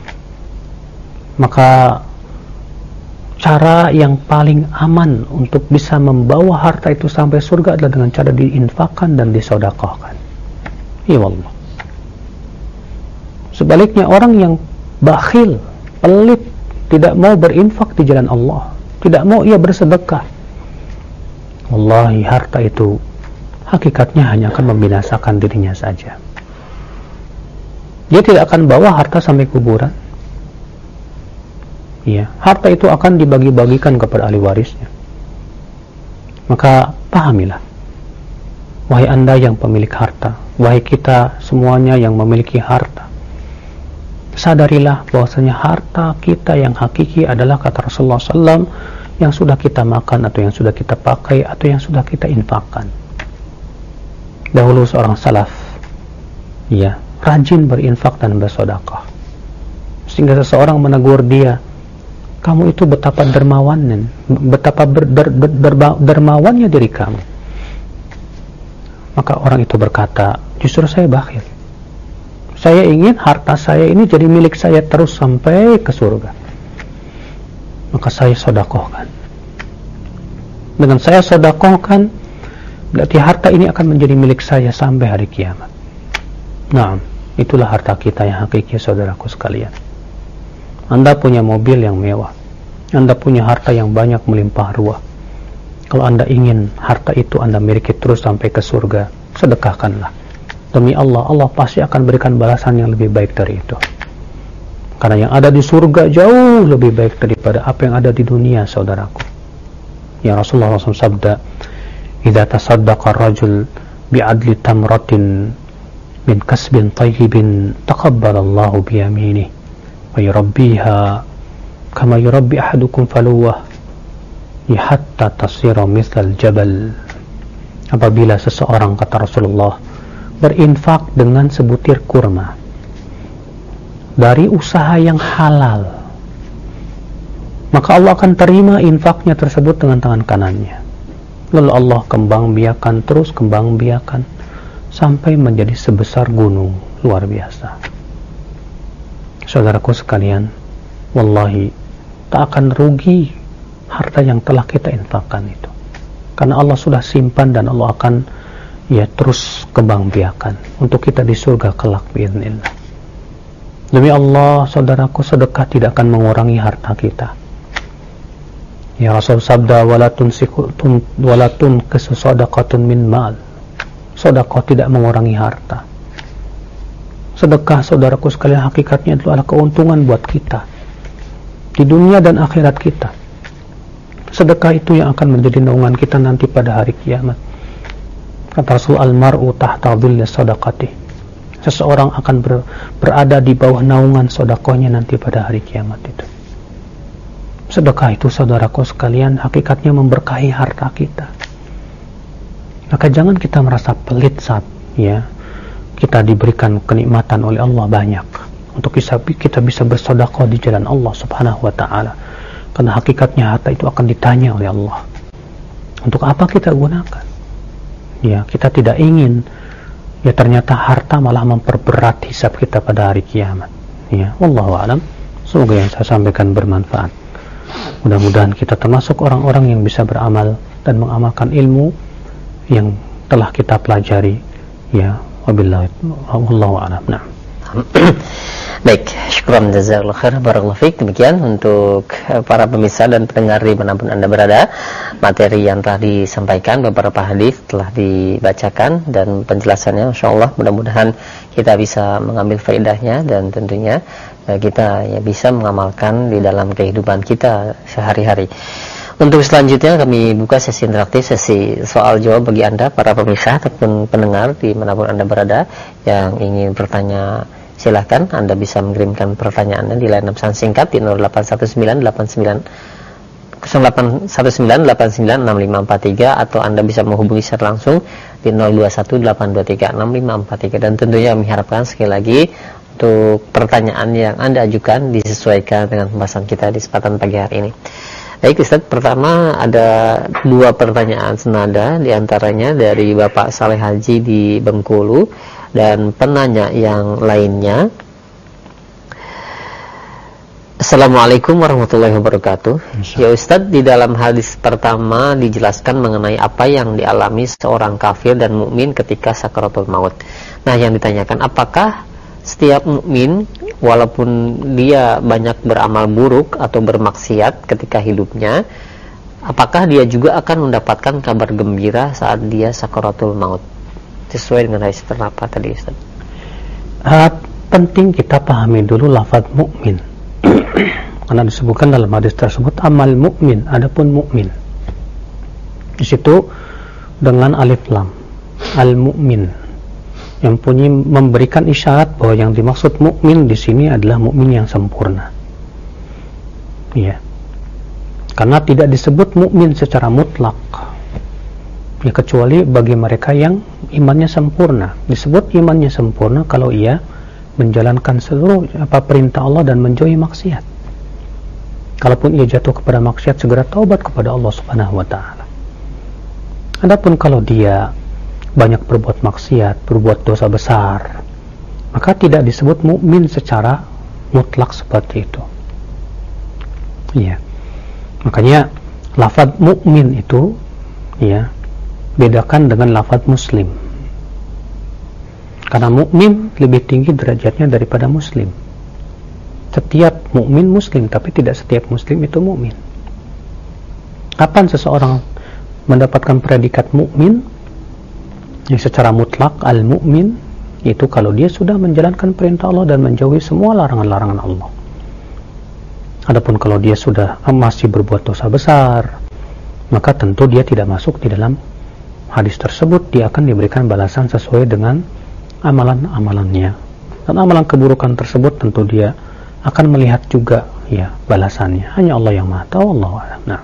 maka cara yang paling aman untuk bisa membawa harta itu sampai surga adalah dengan cara diinfakkan dan disedekahkan. Ya Allah. Sebaliknya orang yang bakhil, pelit, tidak mau berinfak di jalan Allah, tidak mau ia bersedekah. Wallahi, harta itu hakikatnya hanya akan membinasakan dirinya saja. Dia tidak akan bawa harta sampai kuburan. Ya, harta itu akan dibagi-bagikan kepada ahli warisnya. Maka pahamilah, wahai Anda yang pemilik harta, wahai kita semuanya yang memiliki harta, sadarilah bahwasanya harta kita yang hakiki adalah kata Rasulullah shallallahu alaihi wasallam yang sudah kita makan atau yang sudah kita pakai atau yang sudah kita infakkan. Dahulu seorang salaf, ya, rajin berinfak dan bersedekah, sehingga seseorang menegur dia, kamu itu betapa dermawan, betapa ber, der, der, der, dermawannya diri kamu. Maka orang itu berkata, justru saya bakhil. Saya ingin harta saya ini jadi milik saya terus sampai ke surga. Maka saya sedekahkan. Dengan saya sedekahkan, berarti harta ini akan menjadi milik saya sampai hari kiamat. Nah, itulah harta kita yang hakiki, saudaraku sekalian. Anda punya mobil yang mewah, Anda punya harta yang banyak melimpah ruah. Kalau Anda ingin harta itu Anda miliki terus sampai ke surga, sedekahkanlah. Demi Allah, Allah pasti akan berikan balasan yang lebih baik dari itu. Karena yang ada di surga jauh lebih baik daripada apa yang ada di dunia, saudaraku. Yang Rasulullah shallallahu alaihi wasallam sabda, "Idza tasaddaqa ar-rajul bi'adli tamratin min kasbin tayyibin, taqabbalallahu bi yaminihi wa yurabbiha kama yurabbi ahadukum faluwah hatta tasira mithal jabal." Apabila seseorang, kata Rasulullah, berinfak dengan sebutir kurma dari usaha yang halal, maka Allah akan terima infaknya tersebut dengan tangan kanannya. Lalu Allah kembang biakan, terus kembang biakan sampai menjadi sebesar gunung, luar biasa. Saudaraku sekalian, wallahi, tak akan rugi harta yang telah kita infakkan itu, karena Allah sudah simpan dan Allah akan ya terus kembang biakan untuk kita di surga kelak biiznillah. Demi Allah, saudaraku, sedekah tidak akan mengurangi harta kita. Ya Rasul sabda, walatun sikutun walatun kesadaqatun min mal. Sedekah tidak mengurangi harta. Sedekah, saudaraku sekalian, hakikatnya itu adalah keuntungan buat kita di dunia dan akhirat kita. Sedekah itu yang akan menjadi naungan kita nanti pada hari kiamat. Kata Rasul, al-mar'u tahta dhilli sadaqati. Seseorang akan ber, berada di bawah naungan sedekahnya nanti pada hari kiamat itu. Sedekah itu, saudaraku sekalian, hakikatnya memberkahi harta kita. Maka jangan kita merasa pelit saat ya kita diberikan kenikmatan oleh Allah banyak untuk bisa, kita bisa bersedekah di jalan Allah subhanahu wa ta'ala. Karena hakikatnya harta itu akan ditanya oleh Allah, untuk apa kita gunakan. Ya, kita tidak ingin ya ternyata harta malah memperberat hisab kita pada hari kiamat. Ya, wallahu a'lam. Semoga yang saya sampaikan bermanfaat. Mudah-mudahan kita termasuk orang-orang yang bisa beramal dan mengamalkan ilmu yang telah kita pelajari. Ya, wabillahi wallahu a'lam. Nah. Baik, syukran jazakallahu khair, barakallahu fiik. Demikian untuk para pemirsa dan pendengar dimanapun Anda berada, materi yang telah disampaikan, beberapa hadis telah dibacakan dan penjelasannya insyaallah mudah-mudahan kita bisa mengambil faedahnya dan tentunya kita ya bisa mengamalkan di dalam kehidupan kita sehari-hari. Untuk selanjutnya kami buka sesi interaktif, sesi soal jawab bagi Anda para pemirsa ataupun pendengar dimanapun Anda berada yang ingin bertanya. Silahkan Anda bisa mengirimkan pertanyaan Anda di layanan pesan singkat di nol delapan satu sembilan delapan sembilan nol delapan satu sembilan delapan sembilan enam lima empat tiga atau Anda bisa menghubungi secara langsung di nol dua satu delapan dua tiga enam lima empat tiga. Dan tentunya kami harapkan sekali lagi untuk pertanyaan yang Anda ajukan disesuaikan dengan pembahasan kita di kesempatan pagi hari ini. Baik Ustaz, pertama ada dua pertanyaan senada, diantaranya dari Bapak Saleh Haji di Bengkulu, dan penanya yang lainnya, Assalamualaikum warahmatullahi wabarakatuh. Ya Ustaz, di dalam hadis pertama dijelaskan mengenai apa yang dialami seorang kafir dan mukmin ketika sakaratul maut. Nah, yang ditanyakan, apakah setiap mukmin walaupun dia banyak beramal buruk atau bermaksiat ketika hidupnya, apakah dia juga akan mendapatkan kabar gembira saat dia sakaratul maut? Sesuai dengan hadis apa tadi, Ustaz? Uh, penting kita pahami dulu lafaz mukmin. Karena disebutkan dalam hadis tersebut amal mukmin, adapun mukmin. Di situ dengan alif lam, al-mukmin, yang punya memberikan isyarat bahwa yang dimaksud mukmin di sini adalah mukmin yang sempurna. Ya. Karena tidak disebut mukmin secara mutlak. Ya, kecuali bagi mereka yang imannya sempurna. Disebut imannya sempurna kalau ia menjalankan seluruh apa perintah Allah dan menjauhi maksiat. Kalaupun ia jatuh kepada maksiat, segera taubat kepada Allah Subhanahu wa taala. Adapun kalau dia banyak berbuat maksiat, berbuat dosa besar, maka tidak disebut mukmin secara mutlak seperti itu. Ya. Makanya lafaz mukmin itu, ya, bedakan dengan lafaz muslim. Karena mukmin lebih tinggi derajatnya daripada muslim. Setiap mukmin muslim, tapi tidak setiap muslim itu mukmin. Kapan seseorang mendapatkan predikat mukmin? Yang secara mutlak al-mu'min itu kalau dia sudah menjalankan perintah Allah dan menjauhi semua larangan-larangan Allah. Adapun kalau dia sudah masih berbuat dosa besar, maka tentu dia tidak masuk di dalam hadis tersebut. Dia akan diberikan balasan sesuai dengan amalan-amalannya. Dan amalan keburukan tersebut tentu dia akan melihat juga ya balasannya. Hanya Allah yang Maha Tahu, Allahu a'lam. Nah.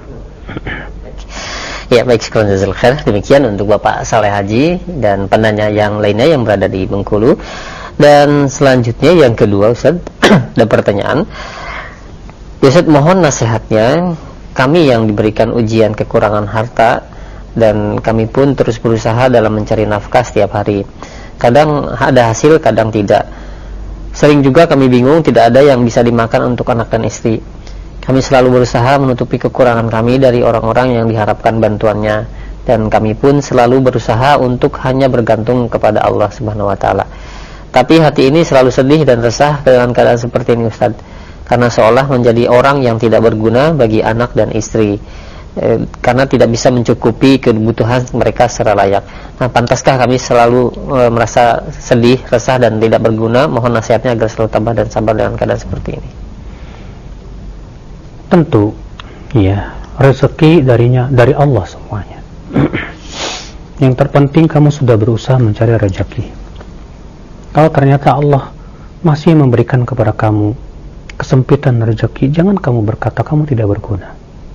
Ya, baik, sekian jazakallahu khair. Demikian untuk Bapak Saleh Haji dan penanya yang lainnya yang berada di Bengkulu. Dan selanjutnya yang kedua, Ustaz, ada pertanyaan. Ustaz, mohon nasihatnya. Kami yang diberikan ujian kekurangan harta dan kami pun terus berusaha dalam mencari nafkah setiap hari. Kadang ada hasil, kadang tidak. Sering juga kami bingung, tidak ada yang bisa dimakan untuk anak dan istri. Kami selalu berusaha menutupi kekurangan kami dari orang-orang yang diharapkan bantuannya, dan kami pun selalu berusaha untuk hanya bergantung kepada Allah Subhanahu wa taala. Tapi hati ini selalu sedih dan resah dengan keadaan seperti ini, Ustaz, karena seolah menjadi orang yang tidak berguna bagi anak dan istri, e, karena tidak bisa mencukupi kebutuhan mereka secara layak. Nah, pantaskah kami selalu e, merasa sedih, resah dan tidak berguna? Mohon nasihatnya agar selalu tabah dan sabar dengan keadaan seperti ini. Tentu ya, rezeki darinya dari Allah semuanya. Yang terpenting kamu sudah berusaha mencari rezeki. Kalau ternyata Allah masih memberikan kepada kamu kesempitan rezeki, jangan kamu berkata kamu tidak berguna.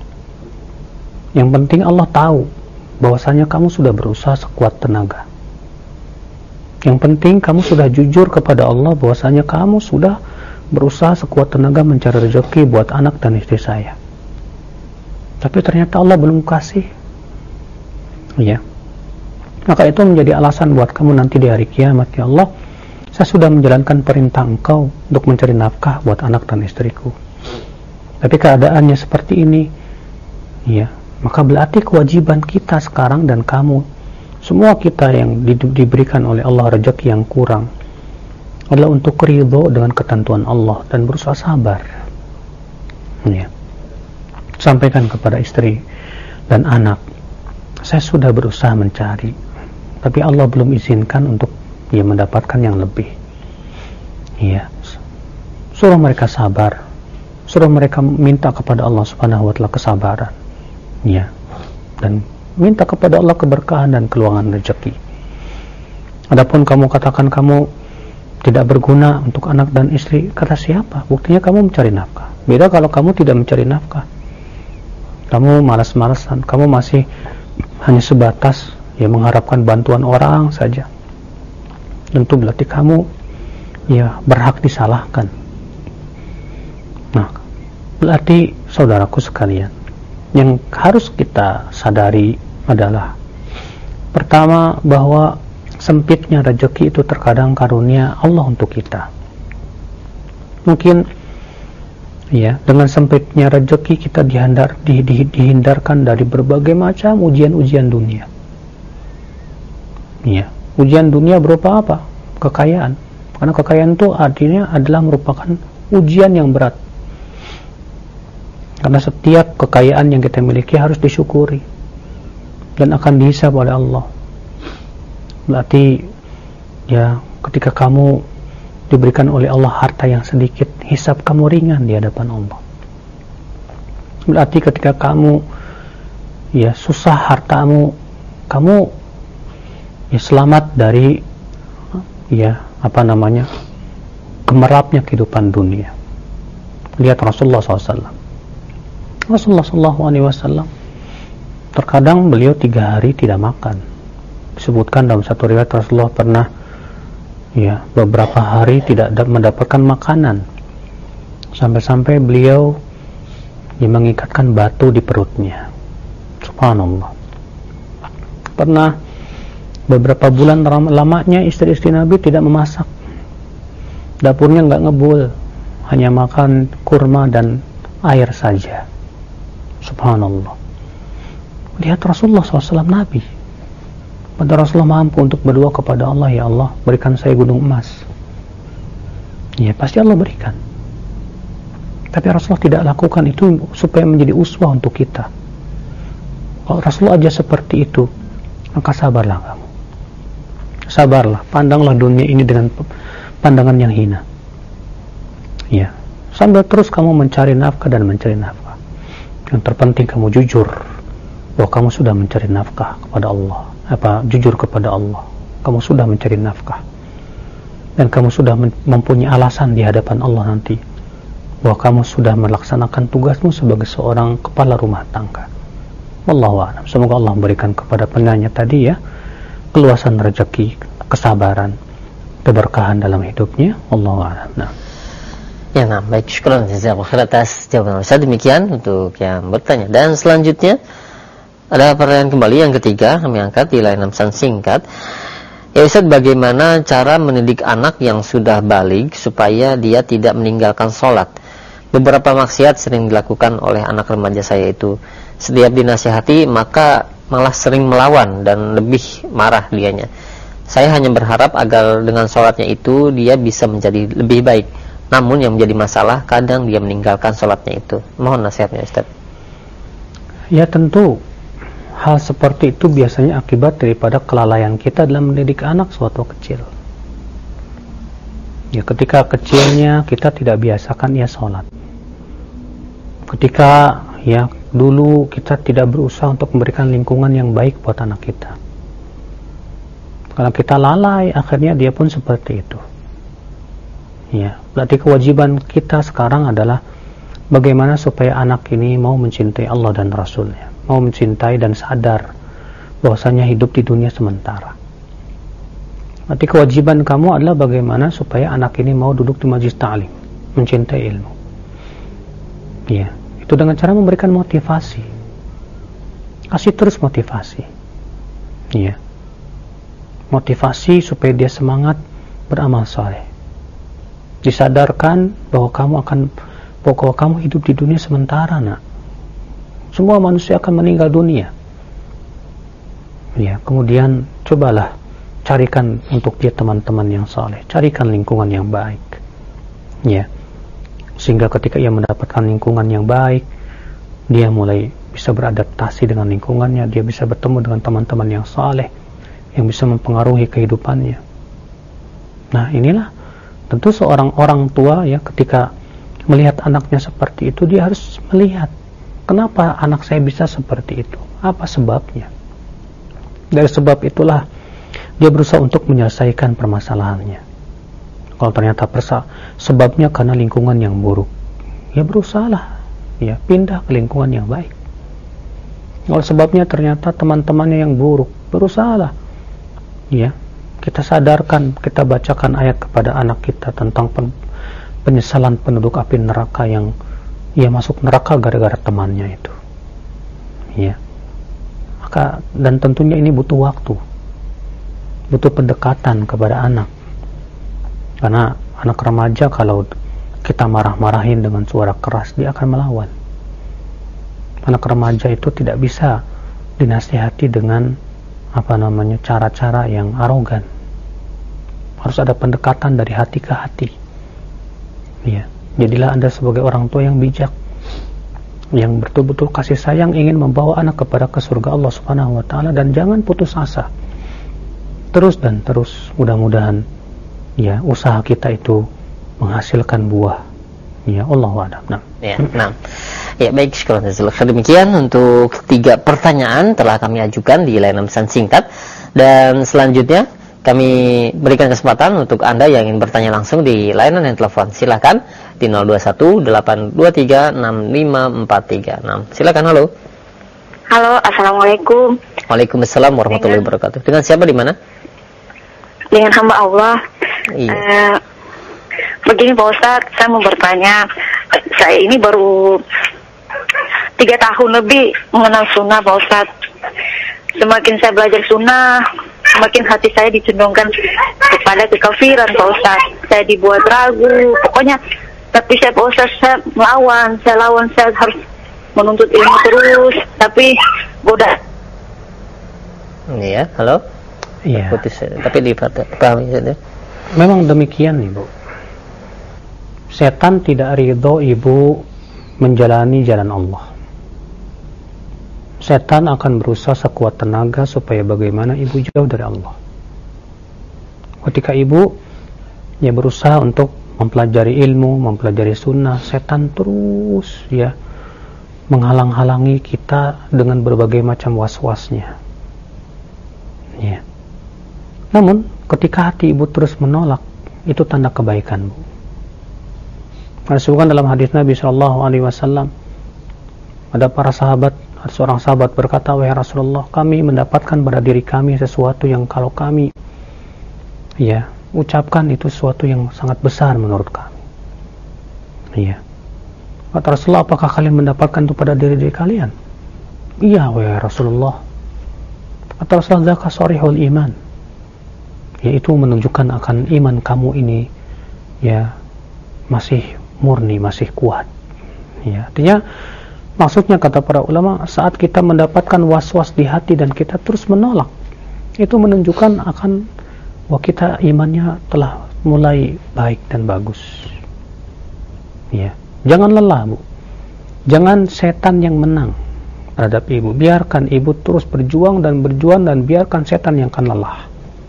Yang penting Allah tahu bahwasanya kamu sudah berusaha sekuat tenaga. Yang penting kamu sudah jujur kepada Allah bahwasanya kamu sudah berusaha sekuat tenaga mencari rezeki buat anak dan istri saya. Tapi ternyata Allah belum kasih. Ya. Maka itu menjadi alasan buat kamu nanti di hari kiamat, ya Allah, saya sudah menjalankan perintah Engkau untuk mencari nafkah buat anak dan istriku. Tapi keadaannya seperti ini. Ya, maka berarti kewajiban kita sekarang dan kamu, semua kita yang di, diberikan oleh Allah rezeki yang kurang, adalah untuk ridho dengan ketentuan Allah dan berusaha sabar. Ya. Sampaikan kepada istri dan anak, saya sudah berusaha mencari, tapi Allah belum izinkan untuk dia mendapatkan yang lebih. Ya. Suruh mereka sabar, suruh mereka minta kepada Allah Subhanahu wa taala kesabaran. Ya. Dan minta kepada Allah keberkahan dan keluangan rezeki. Adapun kamu katakan kamu tidak berguna untuk anak dan istri, kata siapa? Buktinya kamu mencari nafkah. Beda kalau kamu tidak mencari nafkah, kamu malas-malasan, kamu masih hanya sebatas ya mengharapkan bantuan orang saja. Tentu berarti kamu ya berhak disalahkan. Nah, berarti saudaraku sekalian, yang harus kita sadari adalah pertama bahwa sempitnya rezeki itu terkadang karunia Allah untuk kita. Mungkin ya dengan sempitnya rezeki kita dihindar, di, di, dihindarkan dari berbagai macam ujian-ujian dunia. Ya, ujian dunia berupa apa? Kekayaan. Karena kekayaan itu artinya adalah merupakan ujian yang berat. Karena setiap kekayaan yang kita miliki harus disyukuri dan akan dihisab oleh Allah. Berarti ya, ketika kamu diberikan oleh Allah harta yang sedikit, hisab kamu ringan di hadapan Allah. Berarti ketika kamu ya susah hartamu, kamu ya selamat dari ya apa namanya gemerapnya kehidupan dunia. Lihat Rasulullah shallallahu alaihi wasallam. Rasulullah shallallahu alaihi wasallam terkadang beliau tiga hari tidak makan. Disebutkan dalam satu riwayat Rasulullah pernah ya beberapa hari tidak mendapatkan makanan, sampai-sampai beliau ya, mengikatkan batu di perutnya. Subhanallah. Pernah beberapa bulan lamanya istri-istri Nabi tidak memasak, dapurnya nggak ngebul, hanya makan kurma dan air saja. Subhanallah. Lihat Rasulullah shallallahu alaihi wasallam, Nabi. Pada Rasulullah mampu untuk berdoa kepada Allah, ya Allah berikan saya gunung emas. Ya pasti Allah berikan. Tapi Rasulullah tidak lakukan itu supaya menjadi uswah untuk kita. Kalau Rasulullah aja seperti itu, maka sabarlah kamu. Sabarlah, pandanglah dunia ini dengan pandangan yang hina. Ya, sambil terus kamu mencari nafkah dan mencari nafkah. Yang terpenting kamu jujur bahwa kamu sudah mencari nafkah kepada Allah. Apa jujur kepada Allah, kamu sudah mencari nafkah dan kamu sudah mempunyai alasan di hadapan Allah nanti bahwa kamu sudah melaksanakan tugasmu sebagai seorang kepala rumah tangga. Wallahu a'lam. Semoga Allah memberikan kepada penanya tadi ya keluasan rezeki, kesabaran, keberkahan dalam hidupnya. Wallahu a'lam. Nah. Ya, nah, baik, syukran jazakallahu khair atas jawaban Ustaz. Demikian untuk yang bertanya. Dan selanjutnya ada pertanyaan kembali yang ketiga, kami angkat di layanan pesan singkat. Ya Ustaz, bagaimana cara mendidik anak yang sudah baligh supaya dia tidak meninggalkan sholat? Beberapa maksiat sering dilakukan oleh anak remaja saya itu. Setiap dinasihati maka malah sering melawan dan lebih marah dianya. Saya hanya berharap agar dengan sholatnya itu dia bisa menjadi lebih baik. Namun yang menjadi masalah kadang dia meninggalkan sholatnya itu. Mohon nasihatnya Ustaz. Ya tentu hal seperti itu biasanya akibat daripada kelalaian kita dalam mendidik anak suatu kecil. Ya ketika kecilnya kita tidak biasakan ia sholat. Ketika ya dulu kita tidak berusaha untuk memberikan lingkungan yang baik buat anak kita. Kalau kita lalai, akhirnya dia pun seperti itu. Ya, berarti kewajiban kita sekarang adalah bagaimana supaya anak ini mau mencintai Allah dan Rasulnya, mau mencintai dan sadar bahwasanya hidup di dunia sementara. Berarti kewajiban kamu adalah bagaimana supaya anak ini mau duduk di majelis ta'lim, mencintai ilmu. Ya, itu dengan cara memberikan motivasi. Kasih terus motivasi. Ya. Motivasi supaya dia semangat beramal saleh. Disadarkan bahwa kamu akan bahwa kamu hidup di dunia sementara, nak. Semua manusia akan meninggal dunia. Ya, kemudian cobalah carikan untuk dia teman-teman yang saleh, carikan lingkungan yang baik. Ya. Sehingga ketika ia mendapatkan lingkungan yang baik, dia mulai bisa beradaptasi dengan lingkungannya, dia bisa bertemu dengan teman-teman yang saleh yang bisa mempengaruhi kehidupannya. Nah, inilah tentu seorang orang tua ya ketika melihat anaknya seperti itu, dia harus melihat kenapa anak saya bisa seperti itu, apa sebabnya. Dari sebab itulah dia berusaha untuk menyelesaikan permasalahannya. Kalau ternyata persa sebabnya karena lingkungan yang buruk, ya berusahalah ya pindah ke lingkungan yang baik. Kalau sebabnya ternyata teman-temannya yang buruk, berusahalah ya kita sadarkan, kita bacakan ayat kepada anak kita tentang pen penyesalan penduduk api neraka yang ia masuk neraka gara-gara temannya itu. Ya. Maka dan tentunya ini butuh waktu. Butuh pendekatan kepada anak. Karena anak remaja kalau kita marah-marahin dengan suara keras, dia akan melawan. Anak remaja itu tidak bisa dinasihati dengan apa namanya cara-cara yang arogan. harus ada pendekatan dari hati ke hati. Ya, jadilah Anda sebagai orang tua yang bijak, yang betul-betul kasih sayang, ingin membawa anak kepada ke surga Allah Subhanahu wa taala, dan jangan putus asa. Terus dan terus, mudah-mudahan ya usaha kita itu menghasilkan buah. Ya, Allahu a'lam. Nah. Ya, nah. Ya, baik, syukur. Demikian untuk tiga pertanyaan telah kami ajukan di layanan pesan singkat, dan selanjutnya kami berikan kesempatan untuk Anda yang ingin bertanya langsung di layanan yang telepon. Silakan di nol dua satu delapan dua tiga enam lima empat tiga enam. Silakan. Halo. Halo, assalamualaikum. Waalaikumsalam warahmatullahi Dengan, wabarakatuh. Dengan siapa, di mana? Dengan hamba Allah. Iya. Uh, begini Pak Ustadz, saya mau bertanya. Saya ini baru tiga tahun lebih mengenal sunnah Pak Ustadz. Semakin saya belajar sunnah, semakin hati saya dicondongkan kepada kekafiran Pak Ustadz. Saya dibuat ragu, pokoknya. Tapi saya Pak Ustadz, saya melawan, saya lawan, saya harus menuntut ilmu terus. Tapi goda. Iya, halo. Iya. Putus, tapi dipahami saja. Memang demikian, Ibu. Setan tidak ridho Ibu menjalani jalan Allah. Setan akan berusaha sekuat tenaga supaya bagaimana Ibu jauh dari Allah. Ketika Ibu ya berusaha untuk mempelajari ilmu, mempelajari sunnah, setan terus ya menghalang-halangi kita dengan berbagai macam was-wasnya. Ya. Namun ketika hati Ibu terus menolak, itu tanda kebaikan, Bu. Disebutkan dalam hadis Nabi Shallallahu Alaihi Wasallam, ada para sahabat, ada seorang sahabat berkata, wahai Rasulullah, kami mendapatkan pada diri kami sesuatu yang kalau kami ya ucapkan itu sesuatu yang sangat besar menurut kami. Iya. Kata Rasulullah, apakah kalian mendapatkan itu pada diri diri kalian? Iya, wahai Rasulullah. Kata Rasulullah, zaka sharihul iman, yaitu menunjukkan akan iman kamu ini ya masih murni, masih kuat. Ya, artinya maksudnya kata para ulama, saat kita mendapatkan was-was di hati dan kita terus menolak, itu menunjukkan akan bahwa kita imannya telah mulai baik dan bagus. Ya, jangan lelah, Bu. Jangan setan yang menang terhadap Ibu. Biarkan Ibu terus berjuang dan berjuang dan biarkan setan yang akan lelah.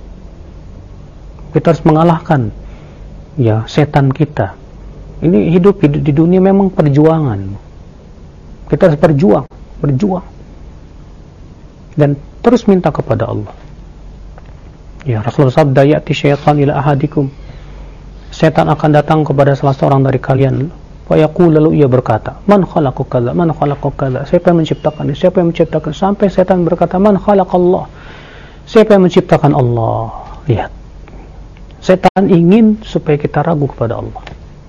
Kita harus mengalahkan ya setan kita. Ini hidup, hidup di dunia memang perjuangan. Kita harus berjuang, berjuang. Dan terus minta kepada Allah. Ya, Rasulullah sabda, ya'ti syaitan ila ahadikum. Setan akan datang kepada salah seorang dari kalian. Wa yaqul, lalu ia berkata, man khalaqu kadza, man khalaqu kadza. Siapa yang menciptakan ini? Siapa yang menciptakan? Sampai setan berkata, man khalaqallah. Siapa yang menciptakan Allah? Lihat. Setan ingin supaya kita ragu kepada Allah.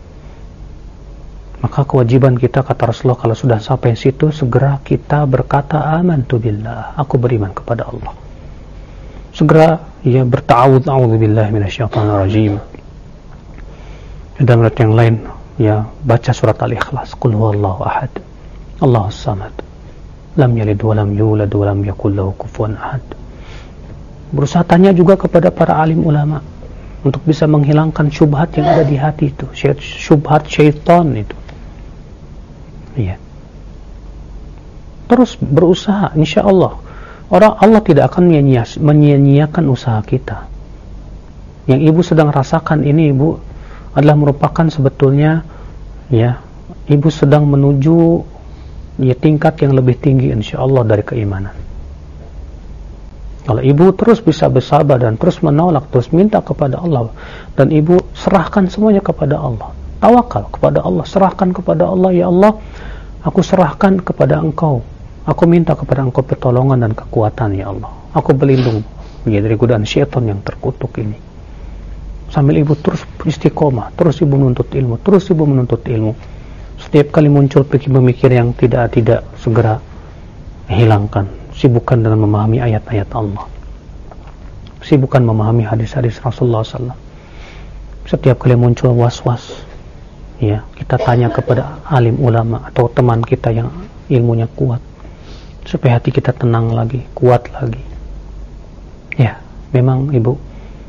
Maka kewajiban kita, kata Rasulullah, kalau sudah sampai situ, segera kita berkata amantu billah, aku beriman kepada Allah. Segera ia berta'awudz, a'udzubillahi minasyaitonir rajim. Dan ayat yang lain ya baca surat Al-Ikhlas, qul huwallahu ahad, Allahus samad, lam yalid wa lam yulad wa lam yakul lahu kufuwan ahad. Berusaha tanya juga kepada para alim ulama untuk bisa menghilangkan syubhat yang ada di hati itu, syubhat syaitan itu. Iya. Terus berusaha, insya Allah. Orang Allah tidak akan menyia-nyiakan usaha kita. Yang Ibu sedang rasakan ini, Ibu, adalah merupakan sebetulnya, ya, Ibu sedang menuju ya tingkat yang lebih tinggi, insya Allah, dari keimanan. Kalau Ibu terus bisa bersabar dan terus menolak, terus minta kepada Allah, dan Ibu serahkan semuanya kepada Allah. Tawakal kepada Allah, serahkan kepada Allah, ya Allah, aku serahkan kepada Engkau, aku minta kepada Engkau pertolongan dan kekuatan, ya Allah, aku berlindung ya, dari godaan syaitan yang terkutuk ini. Sambil Ibu terus istiqomah, terus Ibu menuntut ilmu, terus Ibu menuntut ilmu. Setiap kali muncul pikir-pemikir yang tidak-tidak, segera hilangkan, sibukkan dalam memahami ayat-ayat Allah, sibukkan memahami hadis-hadis Rasulullah sallallahu alaihi wasallam. Setiap kali muncul was-was, ya, kita tanya kepada alim ulama atau teman kita yang ilmunya kuat, supaya hati kita tenang lagi, kuat lagi. Ya, memang Ibu,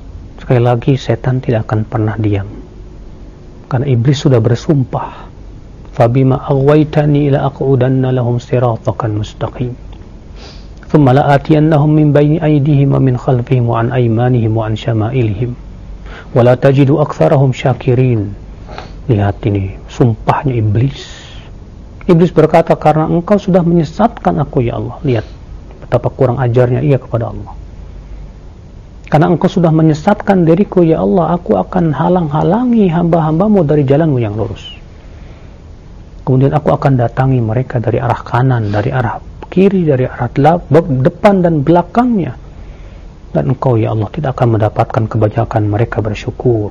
Sekali lagi, setan tidak akan pernah diam, karena iblis sudah bersumpah, fabima aghwaytani la aqudanna lahum siratakal mustaqim thumma la atiyannahum min bayni aydihim wa min khalfihim wa an aymanihim wa an syama'ilihim wa la tajidu aktsarahum syakirin. Lihat ini sumpahnya iblis. Iblis berkata, karena engkau sudah menyesatkan aku ya Allah. Lihat betapa kurang ajarnya ia kepada Allah. Karena engkau sudah menyesatkan diriku ya Allah, aku akan halang-halangi hamba-hambamu dari jalanmu yang lurus. Kemudian aku akan datangi mereka dari arah kanan, dari arah kiri, dari arah depan dan belakangnya. Dan engkau ya Allah tidak akan mendapatkan kebanyakan mereka bersyukur.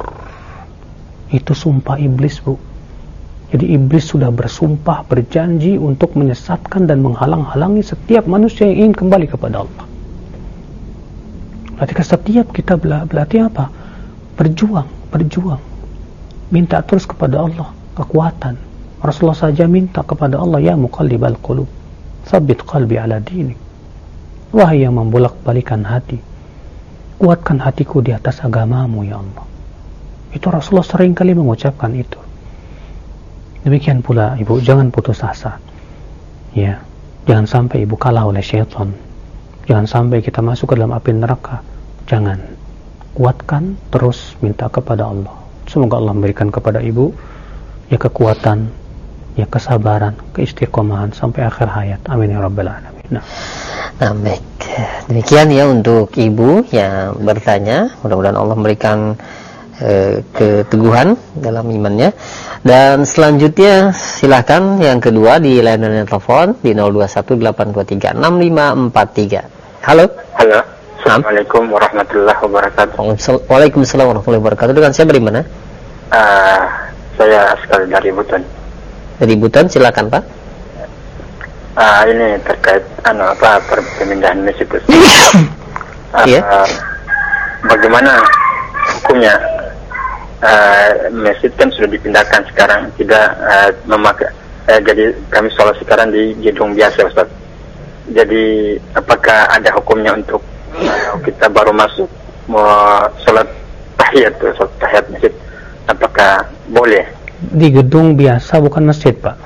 Itu sumpah iblis, Bu. Jadi iblis sudah bersumpah, berjanji untuk menyesatkan dan menghalang-halangi setiap manusia yang ingin kembali kepada Allah. Berarti setiap kita berarti apa? Berjuang, berjuang. Minta terus kepada Allah kekuatan. Rasulullah saja minta kepada Allah, ya muqallibal qulub, tsabbit qalbi ala dinik. Wahai yang membolak-balikan hati, kuatkan hatiku di atas agamamu ya Allah. Itu Rasulullah sering kali mengucapkan itu. Demikian pula ibu, jangan putus asa. Ya, jangan sampai ibu kalah oleh syaitan. Jangan sampai kita masuk ke dalam api neraka. Jangan. Kuatkan, terus minta kepada Allah. Semoga Allah memberikan kepada ibu ya kekuatan, ya kesabaran, keistiqomahan sampai akhir hayat. Amin ya rabbal alamin. Nah. Nah, baik. Demikian ya untuk ibu yang bertanya. Mudah-mudahan Allah memberikan eh, keteguhan dalam imannya. Dan selanjutnya silakan yang kedua di layanan telepon di nol dua satu delapan dua tiga enam lima empat tiga. Halo. Halo. Assalamualaikum warahmatullahi wabarakatuh. Waalaikumsalam warahmatullahi wabarakatuh. Dengan siapa di mana? Uh, saya Askal dari Buton. Dari Buton, silakan Pak. Uh, ini terkait anu apa pemindahan masjid itu. uh, Iya. uh, bagaimana hukumnya? Uh, masjid kan sudah dipindahkan sekarang, tidak uh, memakai. Uh, jadi kami sholat sekarang di gedung biasa, Ustaz. Jadi apakah ada hukumnya untuk uh, kita baru masuk mau sholat tahiyat, sholat tahiyat masjid? Apakah boleh? Di gedung biasa, bukan masjid, Pak.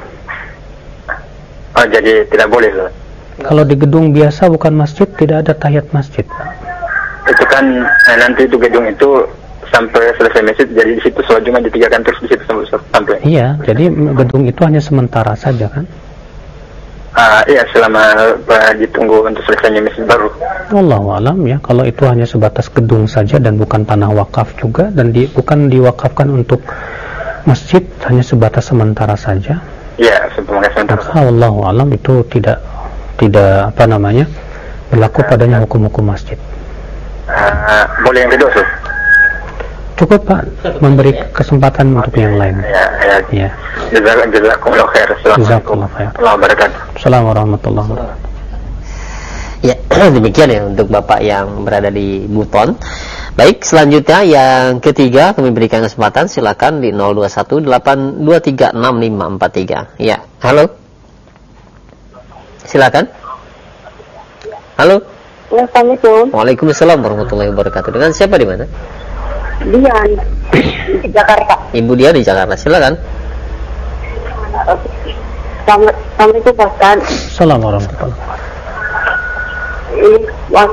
Oh, jadi tidak boleh, Ustaz. Kalau di gedung biasa bukan masjid, tidak ada tahiyat masjid, Pak. Itu kan eh, nanti itu gedung itu sampai selesai masjid, jadi di situ sholat Jumat ditigakan terus di situ sampai sampai. Iya, jadi gedung itu hanya sementara saja kan? Uh, iya, selama uh, ditunggu untuk selesainya masjid baru. Wallahu alam ya, kalau itu hanya sebatas gedung saja dan bukan tanah wakaf juga, dan di, bukan diwakafkan untuk masjid, hanya sebatas sementara saja. Iya, sementara sementara. Maka wallahu alam itu tidak tidak apa namanya berlaku padanya hukum-hukum masjid. Uh, boleh yang kedua, Ustaz? Cukup Pak, memberi kesempatan untuk yang lain. Ya, ya. Ya. Jazakumullah khair. Jazakumullah khair. Assalamualaikum warahmatullahi wabarakatuh. Ya, demikian ya untuk Bapak yang berada di Buton. Baik, selanjutnya yang ketiga kami berikan kesempatan, silakan di nol dua satu delapan dua tiga enam lima empat tiga. Ya, halo. Silakan. Halo. Assalamualaikum. Waalaikumsalam warahmatullahi wabarakatuh. Dengan siapa di mana? Dian di Jakarta. Ibu dia di Jakarta, silakan. Assalamualaikum Pak Ustaz. Assalamualaikum warahmatullahi wabarakatuh. Ini Pak,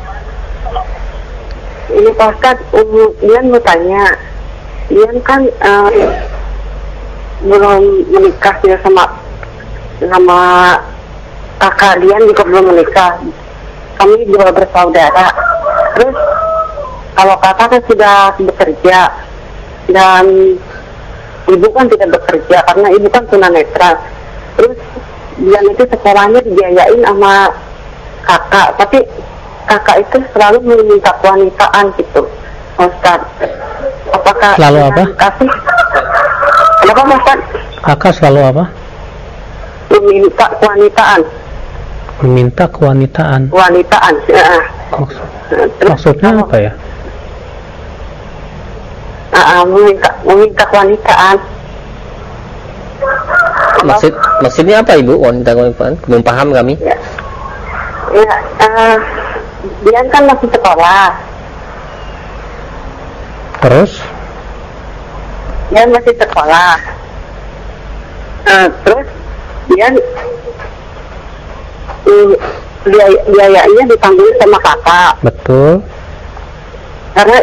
ini Pak Ustaz, um, Dian mau tanya. Dian kan uh, belum menikah ya sama sama kakak Dian juga belum menikah. Kami dua bersaudara. Terus kalau kakak kan sudah bekerja dan ibu kan tidak bekerja karena ibu kan tunanetra. Terus Dian itu sekolahnya dibiayain sama kakak, tapi kakak itu selalu meminta kewanitaan gitu, Ustaz. Apakah selalu apa? Kasih? Kenapa Ustaz? Kakak selalu apa? Meminta kewanitaan. Meminta kewanitaan. Kewanitaan. Ya. Maksud, maksudnya apa ya? Uh, meminta meminta kewanitaan. Maksud maksudnya apa Ibu? Wanita kewanitaan? Belum paham kami. Ya, ya uh, Dian kan masih sekolah. Terus? Dia masih sekolah. Nah, terus dia biaya, biayanya ditanggung sama kakak. Betul. Karena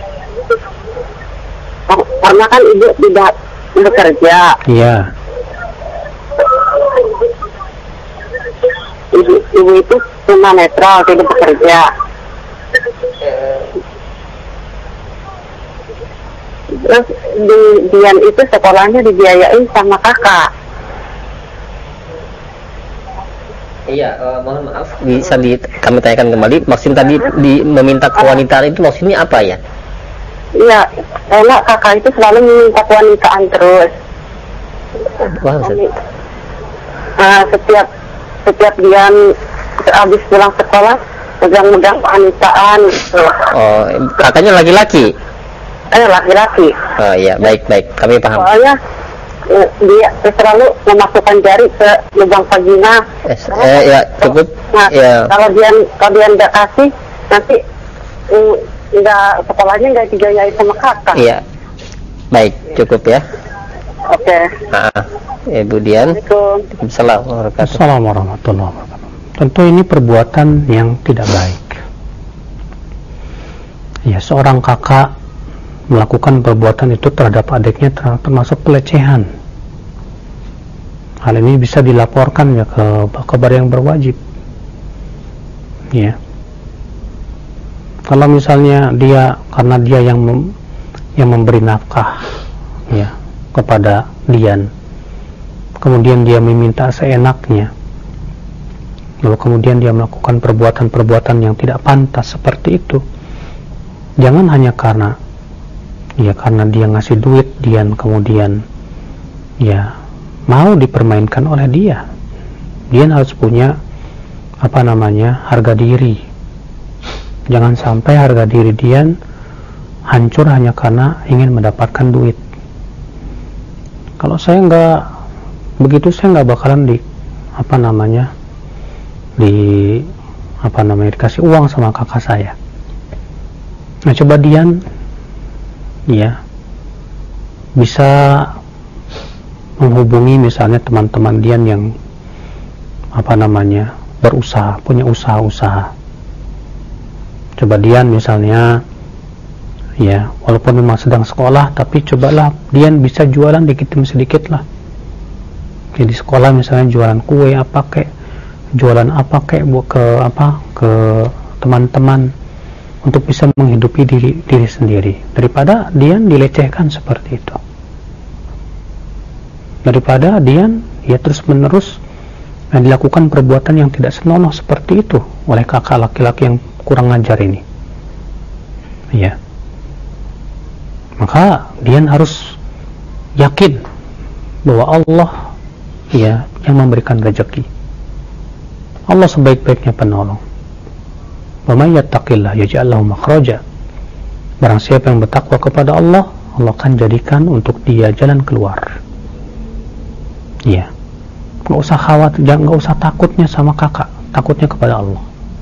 karena kan ibu tidak bekerja. Iya. Ibu, ibu itu cuma netral, tidak bekerja. Terus di Dian itu sekolahnya dibiayain sama kakak. Iya, uh, mohon maaf, bisa di, kami tanyakan kembali. Maksud tadi di meminta kewanitaan itu maksudnya apa ya? Iya, karena kakak itu selalu meminta kewanitaan terus. Wah, uh, setiap setiap Dian habis pulang sekolah megang-megang kewanitaan. Gitu. Oh, kakaknya laki-laki? Eh, laki-laki. Oh iya, baik-baik, kami paham. Soalnya dia selalu memasukkan jari ke lubang vagina. Eh, eh ya cukup. Nah, ya. kalau dia kalau dia nggak kasih, nanti nggak sekolahnya nggak dibiayai sama kakak. Iya, baik, cukup ya. Oke. Okay. Nah, Ibu Dian. Assalamualaikum warahmatullahi wabarakatuh. Tentu ini perbuatan yang tidak baik. Ya, seorang kakak melakukan perbuatan itu terhadap adiknya termasuk pelecehan. Hal ini bisa dilaporkan ya ke kabar yang berwajib. Ya. Kalau misalnya dia karena dia yang mem, yang memberi nafkah ya kepada Dian, kemudian dia meminta seenaknya, lalu kemudian dia melakukan perbuatan-perbuatan yang tidak pantas seperti itu, jangan hanya karena ya karena dia ngasih duit Dian kemudian ya mau dipermainkan oleh dia. Dian harus punya apa namanya harga diri. Jangan sampai harga diri Dian hancur hanya karena ingin mendapatkan duit. Kalau saya nggak begitu, saya nggak bakalan di apa namanya di apa namanya dikasih uang sama kakak saya. Nah, coba Dian ya bisa menghubungi misalnya teman-teman Dian yang apa namanya berusaha, punya usaha-usaha. Coba Dian misalnya ya walaupun memang sedang sekolah, tapi cobalah Dian bisa jualan dikit demi sedikit lah. Jadi sekolah misalnya jualan kue apa kek, jualan apa kek buat ke apa ke teman-teman untuk bisa menghidupi diri diri sendiri, daripada Dian dilecehkan seperti itu, daripada Dian ya terus menerus nah, dilakukan perbuatan yang tidak senonoh seperti itu oleh kakak laki-laki yang kurang ajar ini. Ya, maka Dian harus yakin bahwa Allah ya yang memberikan rezeki. Allah sebaik-baiknya penolong. Wa may yattaqillah yaj'al lahu makhraja. Barang siapa yang bertakwa kepada Allah, Allah akan jadikan untuk dia jalan keluar. Iya. Enggak usah khawatir, jangan enggak usah takutnya sama kakak, takutnya kepada Allah.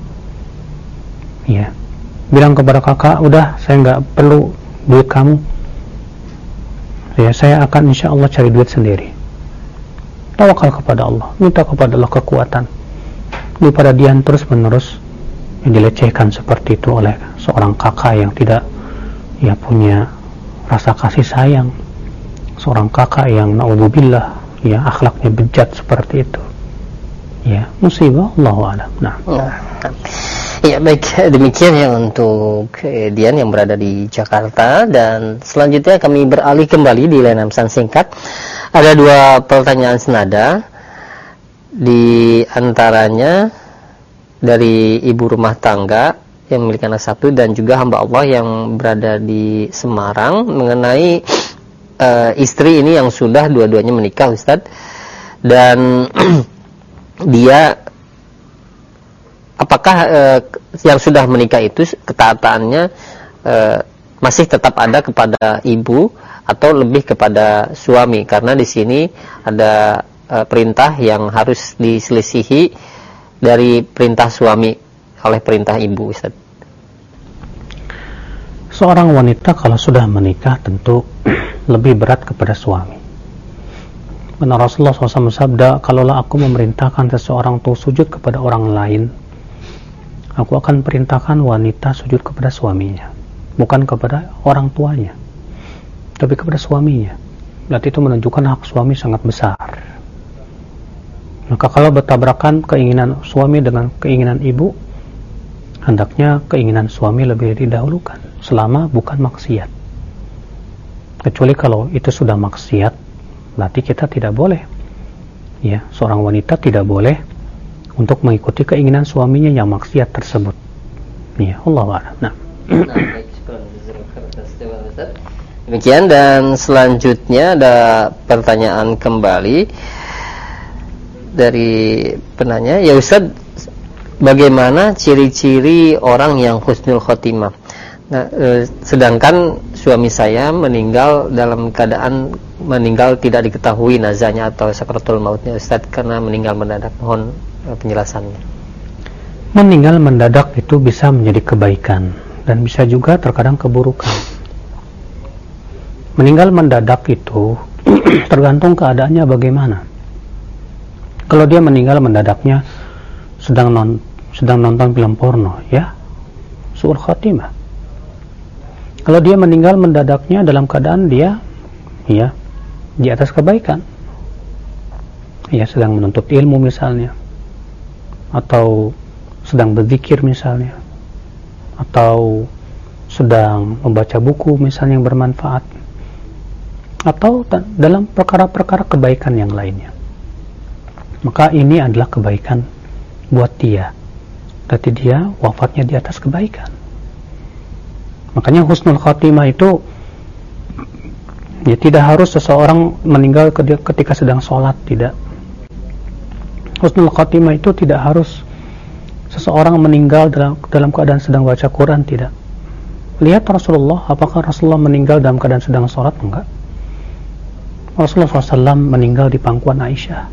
Iya. Bilang kepada kakak, udah saya enggak perlu duit kamu. Ya, saya akan insya Allah cari duit sendiri. Tawakal kepada Allah, minta kepada Allah kekuatan. Daripada Dian terus menerus yang dilecehkan seperti itu oleh seorang kakak yang tidak ya punya rasa kasih sayang, seorang kakak yang naudzubillah ya akhlaknya bejat seperti itu, ya musibah. Allahu a'lam. Nah, nah, ya baik, demikian ya untuk Dian yang berada di Jakarta. Dan selanjutnya kami beralih kembali di layanan pesan singkat. Ada dua pertanyaan senada, di antaranya dari ibu rumah tangga yang memiliki anak satu dan juga hamba Allah yang berada di Semarang mengenai uh, istri ini yang sudah dua-duanya menikah, Ustadz, dan dia apakah uh, yang sudah menikah itu ketaatannya uh, masih tetap ada kepada ibu atau lebih kepada suami, karena di sini ada uh, perintah yang harus diselisihi dari perintah suami oleh perintah ibu, Ustaz. seorang wanita kalau sudah menikah tentu lebih berat kepada suami. Karena Rasulullah shallallahu alaihi wasallam bersabda, kalaulah aku memerintahkan seseorang untuk sujud kepada orang lain, aku akan perintahkan wanita sujud kepada suaminya, bukan kepada orang tuanya, tapi kepada suaminya. Berarti itu menunjukkan hak suami sangat besar. Maka kalau bertabrakan keinginan suami dengan keinginan ibu, hendaknya keinginan suami lebih didahulukan, selama bukan maksiat. Kecuali kalau itu sudah maksiat, berarti kita tidak boleh, ya, seorang wanita tidak boleh untuk mengikuti keinginan suaminya yang maksiat tersebut. Ya, Allah a'lam. Nah. Demikian, dan selanjutnya ada pertanyaan kembali dari penanya, ya Ustaz, bagaimana ciri-ciri orang yang husnul khotimah? Nah, e, sedangkan suami saya meninggal dalam keadaan meninggal tidak diketahui nazanya atau sakaratul mautnya, Ustaz, karena meninggal mendadak. Mohon e, penjelasannya. Meninggal mendadak itu bisa menjadi kebaikan dan bisa juga terkadang keburukan. Meninggal mendadak itu tergantung keadaannya bagaimana. Kalau dia meninggal mendadaknya sedang non, sedang nonton film porno, ya, su'ul khatimah. Kalau dia meninggal mendadaknya dalam keadaan dia, ya, di atas kebaikan, ya, sedang menuntut ilmu misalnya, atau sedang berzikir misalnya, atau sedang membaca buku misalnya yang bermanfaat, atau dalam perkara-perkara kebaikan yang lainnya, maka ini adalah kebaikan buat dia. Berarti dia wafatnya di atas kebaikan. Makanya husnul khatimah itu, ya, tidak harus seseorang meninggal ketika sedang sholat, tidak. Husnul khatimah itu tidak harus seseorang meninggal dalam, dalam keadaan sedang baca Quran, tidak. Lihat Rasulullah, apakah Rasulullah meninggal dalam keadaan sedang sholat? Enggak. Rasulullah shallallahu alaihi wasallam meninggal di pangkuan Aisyah.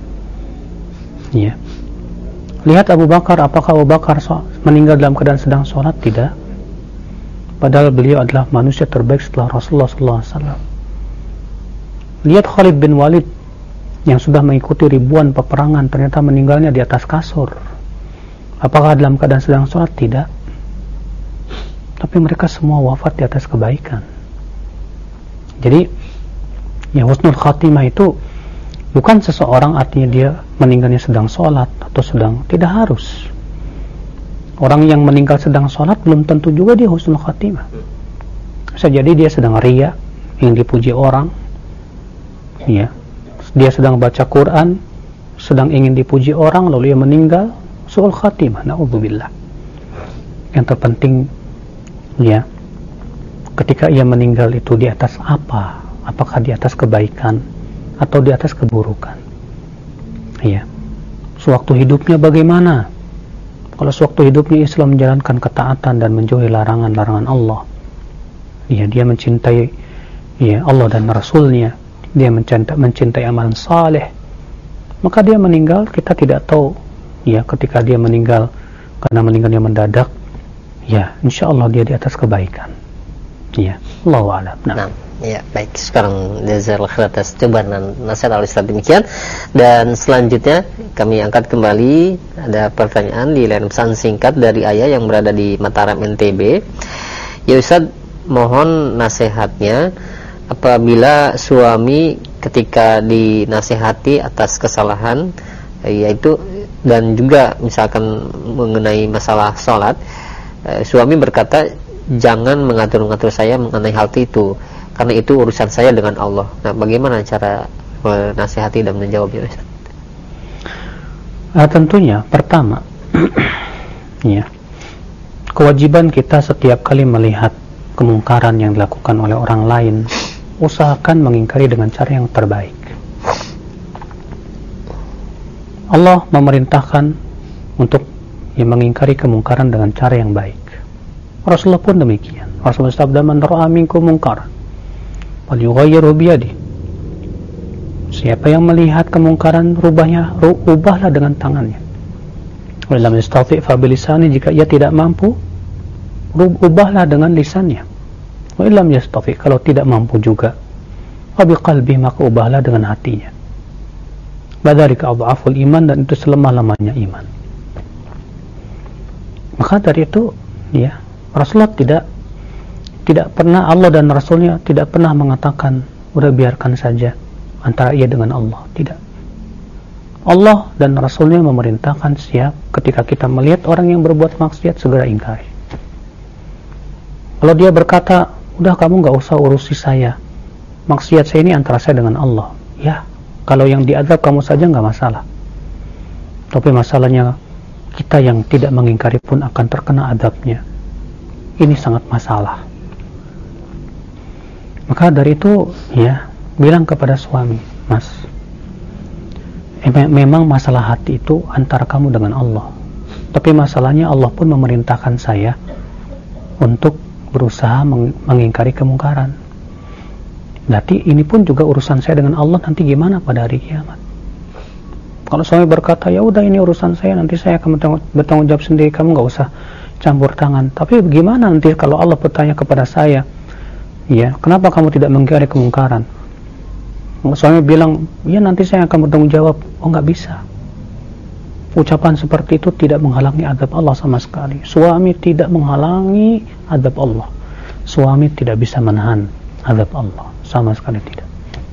Ya. Lihat Abu Bakar, apakah Abu Bakar meninggal dalam keadaan sedang sholat? Tidak. Padahal beliau adalah manusia terbaik setelah Rasulullah shallallahu alaihi wasallam. Lihat Khalid bin Walid yang sudah mengikuti ribuan peperangan, ternyata meninggalnya di atas kasur. Apakah dalam keadaan sedang sholat? Tidak. Tapi mereka semua wafat di atas kebaikan. Jadi, ya, husnul khatimah itu bukan seseorang artinya dia meninggalnya sedang sholat atau sedang, tidak harus. Orang yang meninggal sedang sholat belum tentu juga dia husnul khatimah. Bisa jadi dia sedang riya, ingin dipuji orang, ya. Dia sedang baca Quran, sedang ingin dipuji orang, lalu ia meninggal, su'ul khatimah, na'udzubillah. Yang terpenting, ya, ketika ia meninggal itu di atas apa? Apakah di atas kebaikan atau di atas keburukan? Ya. Sewaktu hidupnya bagaimana? Kalau sewaktu hidupnya Islam menjalankan ketaatan dan menjauhi larangan-larangan Allah, ya, dia mencintai, ya, Allah dan Rasulnya, dia mencintai, mencintai amalan saleh, maka dia meninggal, kita tidak tahu, ya, ketika dia meninggal karena meninggalnya mendadak, ya, insya Allah dia di atas kebaikan. Ya, Allahu a'lam. Nah. Nah, ya, baik. Sekarang jazakallahu khairan atas cobaan dan nasihat al-Islam demikian. Dan selanjutnya kami angkat kembali ada pertanyaan di line pesan singkat dari ayah yang berada di Mataram N T B. Ya Ustaz, mohon nasihatnya apabila suami ketika dinasihati atas kesalahan, yaitu dan juga misalkan mengenai masalah sholat, eh, suami berkata jangan mengatur-ngatur saya mengenai hal itu, karena itu urusan saya dengan Allah. Nah, bagaimana cara menasihati dan menjawabnya, Ustaz? Nah, tentunya pertama, ya, kewajiban kita setiap kali melihat kemungkaran yang dilakukan oleh orang lain, usahakan mengingkari dengan cara yang terbaik. Allah memerintahkan untuk, ya, mengingkari kemungkaran dengan cara yang baik. Rasulullah pun demikian. Rasulullah sabda, man ra'a minkum munkar falyughayyirhu biyadihi. Siapa yang melihat kemungkaran, rubahnya, ubahlah dengan tangannya. Wa lam yastati' fa bilisani, jika ia tidak mampu, ubahlah dengan lisannya. Wa illam yastati, kalau tidak mampu juga, wa biqalbi, maka ubahlah dengan hatinya. Badzalika adhaful iman, dan itu selemah-lemahnya iman. Maka dari itu, ya, Rasulullah tidak tidak pernah, Allah dan Rasulnya tidak pernah mengatakan udah biarkan saja antara ia dengan Allah. Tidak. Allah dan Rasulnya memerintahkan siap ketika kita melihat orang yang berbuat maksiat segera ingkari. Kalau dia berkata, udah kamu gak usah urusi saya, maksiat saya ini antara saya dengan Allah, ya, kalau yang diazab kamu saja gak masalah. Tapi masalahnya kita yang tidak mengingkari pun akan terkena azabnya. Ini sangat masalah. Maka dari itu, ya, bilang kepada suami, Mas, memang masalah hati itu antara kamu dengan Allah. Tapi masalahnya Allah pun memerintahkan saya untuk berusaha meng- mengingkari kemungkaran. Berarti ini pun juga urusan saya dengan Allah nanti gimana pada hari kiamat. Kalau suami berkata, ya udah ini urusan saya, nanti saya akan bertanggung, bertanggung jawab sendiri, kamu nggak usah campur tangan. Tapi bagaimana nanti kalau Allah bertanya kepada saya, ya, kenapa kamu tidak mengingkari kemungkaran? Suami bilang, ya nanti saya akan bertanggung jawab. Oh, nggak bisa. Ucapan seperti itu tidak menghalangi azab Allah sama sekali. Suami tidak menghalangi azab Allah. Suami tidak bisa menahan azab Allah, sama sekali tidak.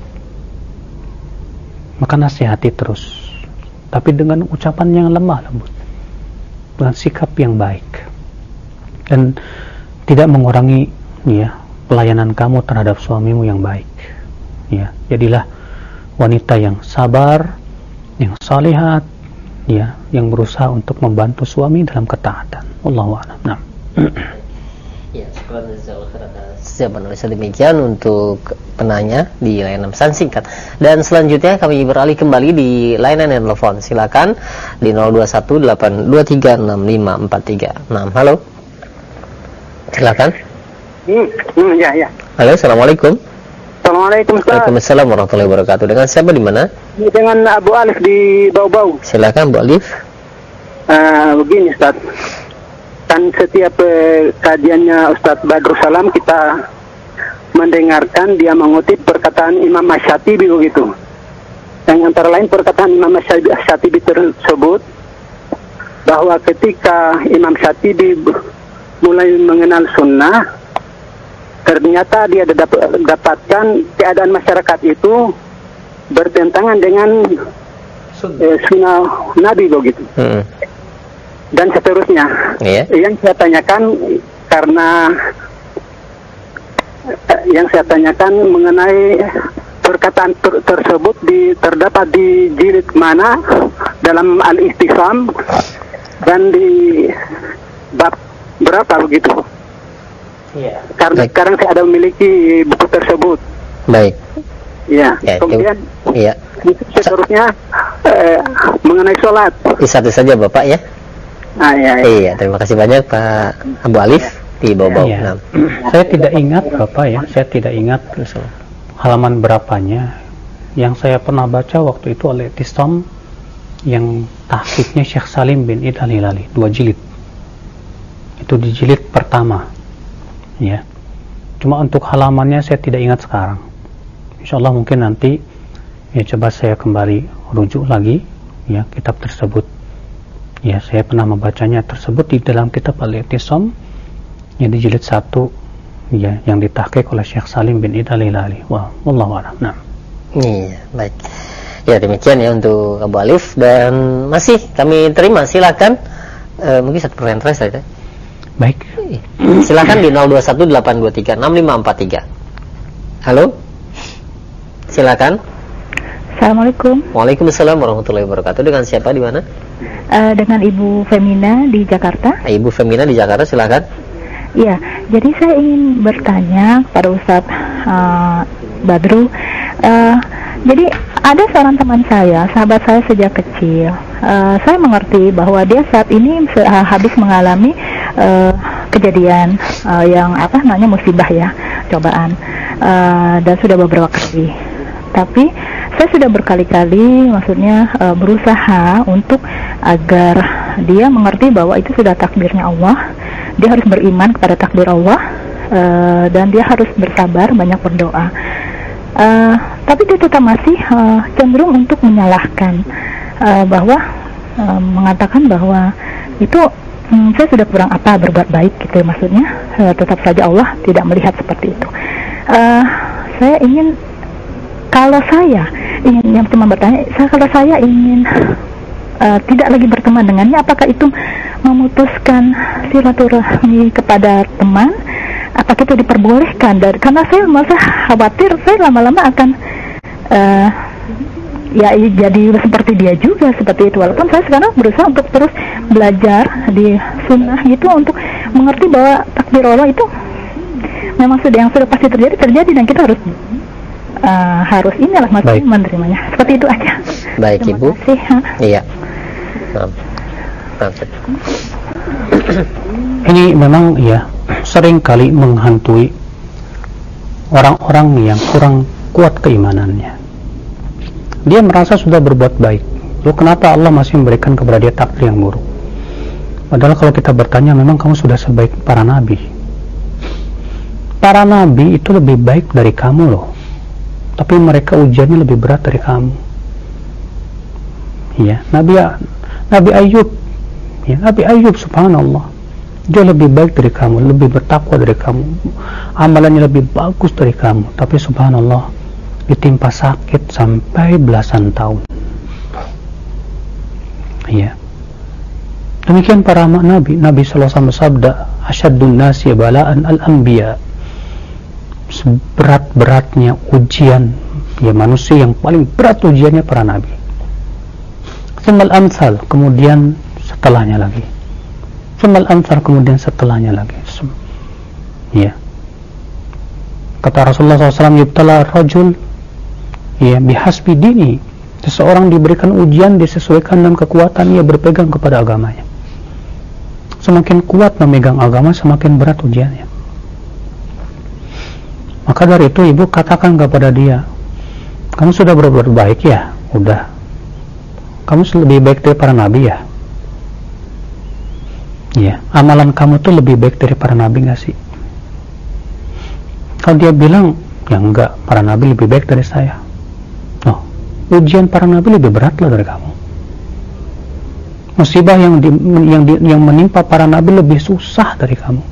Maka nasihati terus, tapi dengan ucapan yang lemah lembut, dengan sikap yang baik, dan tidak mengurangi, ya, pelayanan kamu terhadap suamimu yang baik. Ya, jadilah wanita yang sabar, yang salihat, ya, yang berusaha untuk membantu suami dalam ketaatan. Wallahu a'lam. Nah. Ya, siap analisa demikian untuk penanya di layanan pesan singkat. Dan selanjutnya kami beralih kembali di layanan telepon. Silakan di nol dua satu delapan dua tiga enam lima empat tiga enam. Halo. Silakan. Hmm, hmm, ya, ya. Halo, assalamualaikum. Assalamualaikum, Ustaz. Waalaikumsalam warahmatullahi wabarakatuh. Dengan siapa di mana? Dengan Abu Alif di Bau-Bau. Silakan Bu Alif. Uh, begini, Ustaz. Kan setiap eh, kajiannya Ustaz Badrul Salam kita mendengarkan dia mengutip perkataan Imam Asy-Syatibi begitu. Yang antara lain perkataan Imam Asy-Syatibi tersebut bahwa ketika Imam Syatibi mulai mengenal sunnah, ternyata dia dapat, dapatkan keadaan masyarakat itu bertentangan dengan eh, sunnah Nabi begitu. Hmm. Dan seterusnya. Yeah. Yang saya tanyakan karena yang saya tanyakan mengenai perkataan ter tersebut di, terdapat di jilid mana dalam Al-Istifham dan di bab berapa begitu? Yeah. Karena Baik. Sekarang saya ada memiliki buku tersebut. Baik. Ya. Yeah. Kemudian yeah. seterusnya eh, mengenai sholat. Satu saja Bapak ya. Ah, iya, iya. iya, terima kasih banyak Pak Abu Alif di Bau-Bau. Ya. Saya tidak ingat Bapak ya, saya tidak ingat halaman berapanya. Yang saya pernah baca waktu itu oleh Tisam yang tahqiqnya Syekh Salim bin Id Al-Hilali, dua jilid. Itu di jilid pertama. Ya. Cuma untuk halamannya saya tidak ingat sekarang. Insyaallah mungkin nanti ya coba saya kembali rujuk lagi ya kitab tersebut. Ya, saya pernah membacanya tersebut di dalam kitab Al-I'tisam yang di jilid satu ya, yang ditahqiq oleh Syekh Salim bin Id Al-Hilali. Wah, wallahu a'lam. Nah. Iya, baik. Ya, demikian ya untuk Abu Alif, dan masih kami terima, silakan e, mungkin satu pertanyaan terakhir. Baik. Silakan di nol dua satu delapan dua tiga enam lima empat tiga. Halo. Silakan. Assalamualaikum. Waalaikumsalam warahmatullahi wabarakatuh. Dengan siapa di mana? Uh, dengan Ibu Femina di Jakarta. Ibu Femina di Jakarta, silakan. Iya, jadi saya ingin bertanya kepada Ustadz uh, Badru. Uh, jadi ada seorang teman saya, sahabat saya sejak kecil. Uh, saya mengerti bahwa dia saat ini uh, habis mengalami uh, kejadian uh, yang apa namanya musibah ya, cobaan, uh, dan sudah beberapa kali. Tapi saya sudah berkali-kali maksudnya e, berusaha untuk agar dia mengerti bahwa itu sudah takdirnya Allah. Dia harus beriman kepada takdir Allah, uh, dan dia harus bersabar, banyak berdoa. Uh, tapi dia tetap masih uh, cenderung untuk menyalahkan, uh, bahwa uh, mengatakan bahwa itu hmm, saya sudah kurang apa berbuat baik gitu, maksudnya uh, tetap saja Allah tidak melihat seperti itu. Uh, saya ingin, kalau saya ingin, yang cuma bertanya, saya kalau saya ingin uh, tidak lagi berteman dengannya, apakah itu memutuskan silaturahmi kepada teman? Apakah itu diperbolehkan? Dari, karena saya merasa khawatir saya lama-lama akan uh, ya jadi seperti dia juga, seperti itu. Walaupun saya sekarang berusaha untuk terus belajar di sunnah itu, untuk mengerti bahwa takdir Allah itu memang sudah, yang sudah pasti terjadi terjadi dan kita harus uh, harus inilah maksudnya menerimanya. Seperti itu aja. Baik. Terima Ibu. Kasih. Iya. Maaf. Maaf. Ini memang ya sering kali menghantui orang-orang yang kurang kuat keimanannya. Dia merasa sudah berbuat baik, lalu kenapa Allah masih memberikan kepada dia takdir yang buruk? Padahal kalau kita bertanya, memang kamu sudah sebaik para nabi. Para nabi itu lebih baik dari kamu loh, tapi mereka ujiannya lebih berat dari kamu. Ya, Nabi Nabi Ayub, ya, Nabi Ayub subhanallah, dia lebih baik dari kamu, lebih bertakwa dari kamu, amalannya lebih bagus dari kamu, tapi subhanallah ditimpa sakit sampai belasan tahun. Ya, demikian para nabi. Nabi sallallahu alaihi wasallam bersabda, asyaddun nasi bala'an al-anbiya, seberat-beratnya ujian ya manusia, yang paling berat ujiannya para nabi. Tsummal amsal, kemudian setelahnya lagi. Tsummal amsal, kemudian setelahnya lagi. Ya, kata Rasulullah sallallahu alaihi wasallam, yubtala rajul ya bihasbi dini, seseorang diberikan ujian disesuaikan dengan kekuatan ia berpegang kepada agamanya. Semakin kuat memegang agama, semakin berat ujiannya. Maka dari itu ibu katakan kepada dia, kamu sudah berbuat baik ya, udah, kamu lebih baik dari para nabi ya. Ya, amalan kamu tuh lebih baik dari para nabi nggak sih? Kalau dia bilang ya enggak, para nabi lebih baik dari saya. Oh, ujian para nabi lebih berat loh dari kamu. Musibah yang di, yang di, yang menimpa para nabi lebih susah dari kamu.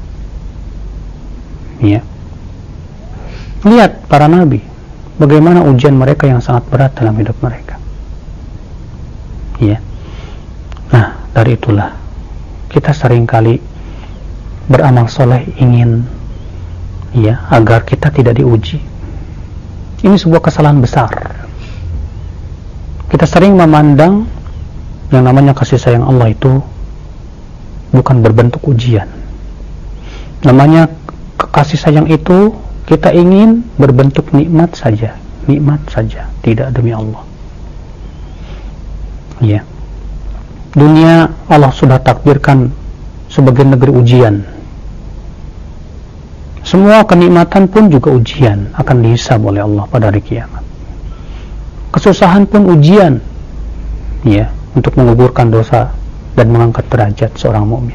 Ya, lihat para nabi, bagaimana ujian mereka yang sangat berat dalam hidup mereka. Ya, nah dari itulah kita seringkali beramal soleh ingin ya agar kita tidak diuji. Ini sebuah kesalahan besar. Kita sering memandang yang namanya kasih sayang Allah itu bukan berbentuk ujian. Namanya kasih sayang itu kita ingin berbentuk nikmat saja, nikmat saja, tidak demi Allah. Ya, dunia Allah sudah takdirkan sebagai negeri ujian. Semua kenikmatan pun juga ujian, akan dihisab oleh Allah pada hari kiamat. Kesusahan pun ujian, ya, untuk menggugurkan dosa dan mengangkat derajat seorang mukmin.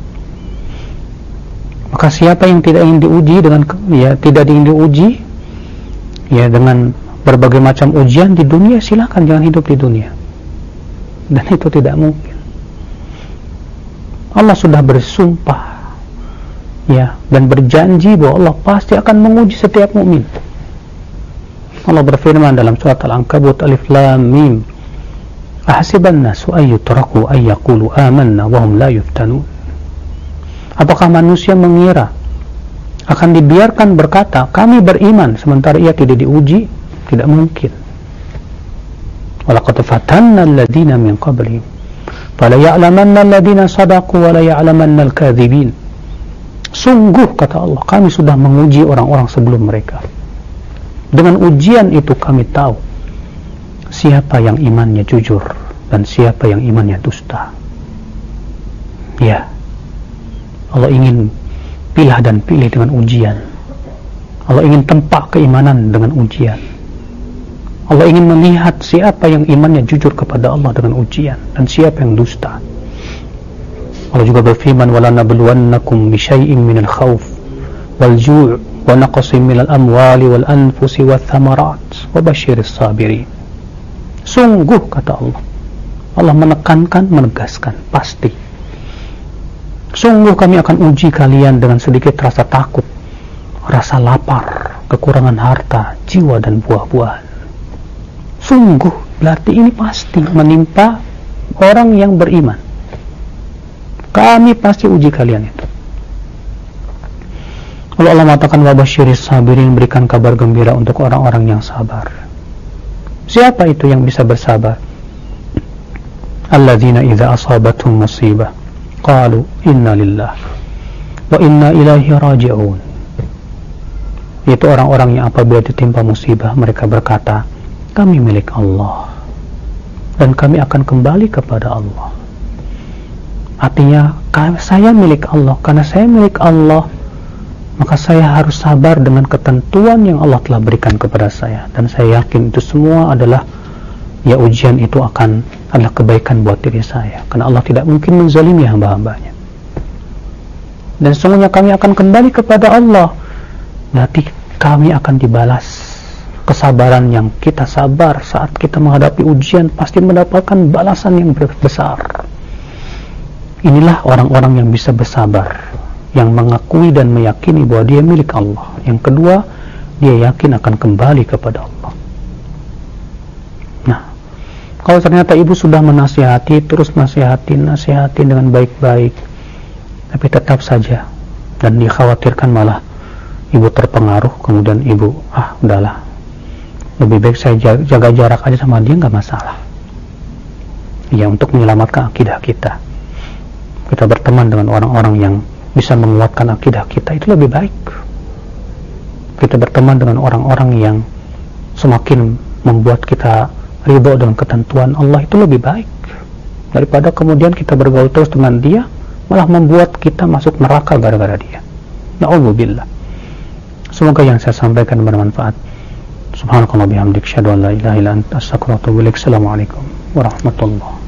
Maka siapa yang tidak ingin diuji dengan ya tidak ingin diuji ya dengan berbagai macam ujian di dunia, silakan, jangan hidup di dunia. Dan itu tidak mungkin. Allah sudah bersumpah ya dan berjanji bahwa Allah pasti akan menguji setiap mukmin. Allah berfirman dalam surat Al-Ankabut Alif Lam Mim, ahasiban nasu ay yutraku ay yaqulu amanna wa hum la yuftanun. Apakah manusia mengira akan dibiarkan berkata kami beriman sementara ia tidak diuji? Tidak mungkin. Walaqad fatanna alladziina min qablihim fala ya'lamanna alladziina shadaqu wa la ya'lamanna al-kadzibin. Sungguh kata Allah, kami sudah menguji orang-orang sebelum mereka. Dengan ujian itu kami tahu siapa yang imannya jujur dan siapa yang imannya dusta. Ya, Allah ingin pilah dan pilih dengan ujian. Allah ingin tempa keimanan dengan ujian. Allah ingin melihat siapa yang imannya jujur kepada Allah dengan ujian dan siapa yang dusta. Allah juga berfirman, wala nabluwannakum bisyai'in minal khawf wal ju' wa naqsin minal amwali wal anfusi wath thamarat wa basyiris sabirin. Sungguh, kata Allah, Allah menekankan, menegaskan, pasti, sungguh kami akan uji kalian dengan sedikit rasa takut, rasa lapar, kekurangan harta, jiwa dan buah-buahan. Sungguh berarti ini pasti menimpa orang yang beriman. Kami pasti uji kalian itu. Lalu Allah mengatakan wa basyiris sabirin, berikan kabar gembira untuk orang-orang yang sabar. Siapa itu yang bisa bersabar? Alladzina idza asabatuhum musibah qalu inna lillah wa inna ilaihi raji'un. Itu orang-orang yang apabila ditimpa musibah mereka berkata, kami milik Allah dan kami akan kembali kepada Allah. Artinya, saya milik Allah. Karena saya milik Allah, maka saya harus sabar dengan ketentuan yang Allah telah berikan kepada saya. Dan saya yakin itu semua adalah, ya, ujian itu akan adalah kebaikan buat diri saya. Karena Allah tidak mungkin menzalimi hamba-hambanya. Dan sesungguhnya kami akan kembali kepada Allah. Berarti kami akan dibalas. Kesabaran yang kita sabar saat kita menghadapi ujian pasti mendapatkan balasan yang besar. Inilah orang-orang yang bisa bersabar, yang mengakui dan meyakini bahwa dia milik Allah. Yang kedua, dia yakin akan kembali kepada Allah. Nah, kalau ternyata ibu sudah menasihati, terus nasihatin, nasihatin dengan baik-baik, tapi tetap saja, dan dikhawatirkan malah ibu terpengaruh, kemudian ibu, ah udahlah, lebih baik saya jaga jarak aja sama dia, nggak masalah. Ya, untuk menyelamatkan akidah kita, kita berteman dengan orang-orang yang bisa menguatkan akidah kita, itu lebih baik. Kita berteman dengan orang-orang yang semakin membuat kita ridho dengan ketentuan Allah, itu lebih baik daripada kemudian kita bergaul terus dengan dia, malah membuat kita masuk neraka gara-gara dia. Na'udzubillah. Semoga yang saya sampaikan bermanfaat. Subhanakallah bihamdik, asyhadu an la ilaha illa anta, astaghfiruka wa atubu ilaik. Assalamualaikum warahmatullahi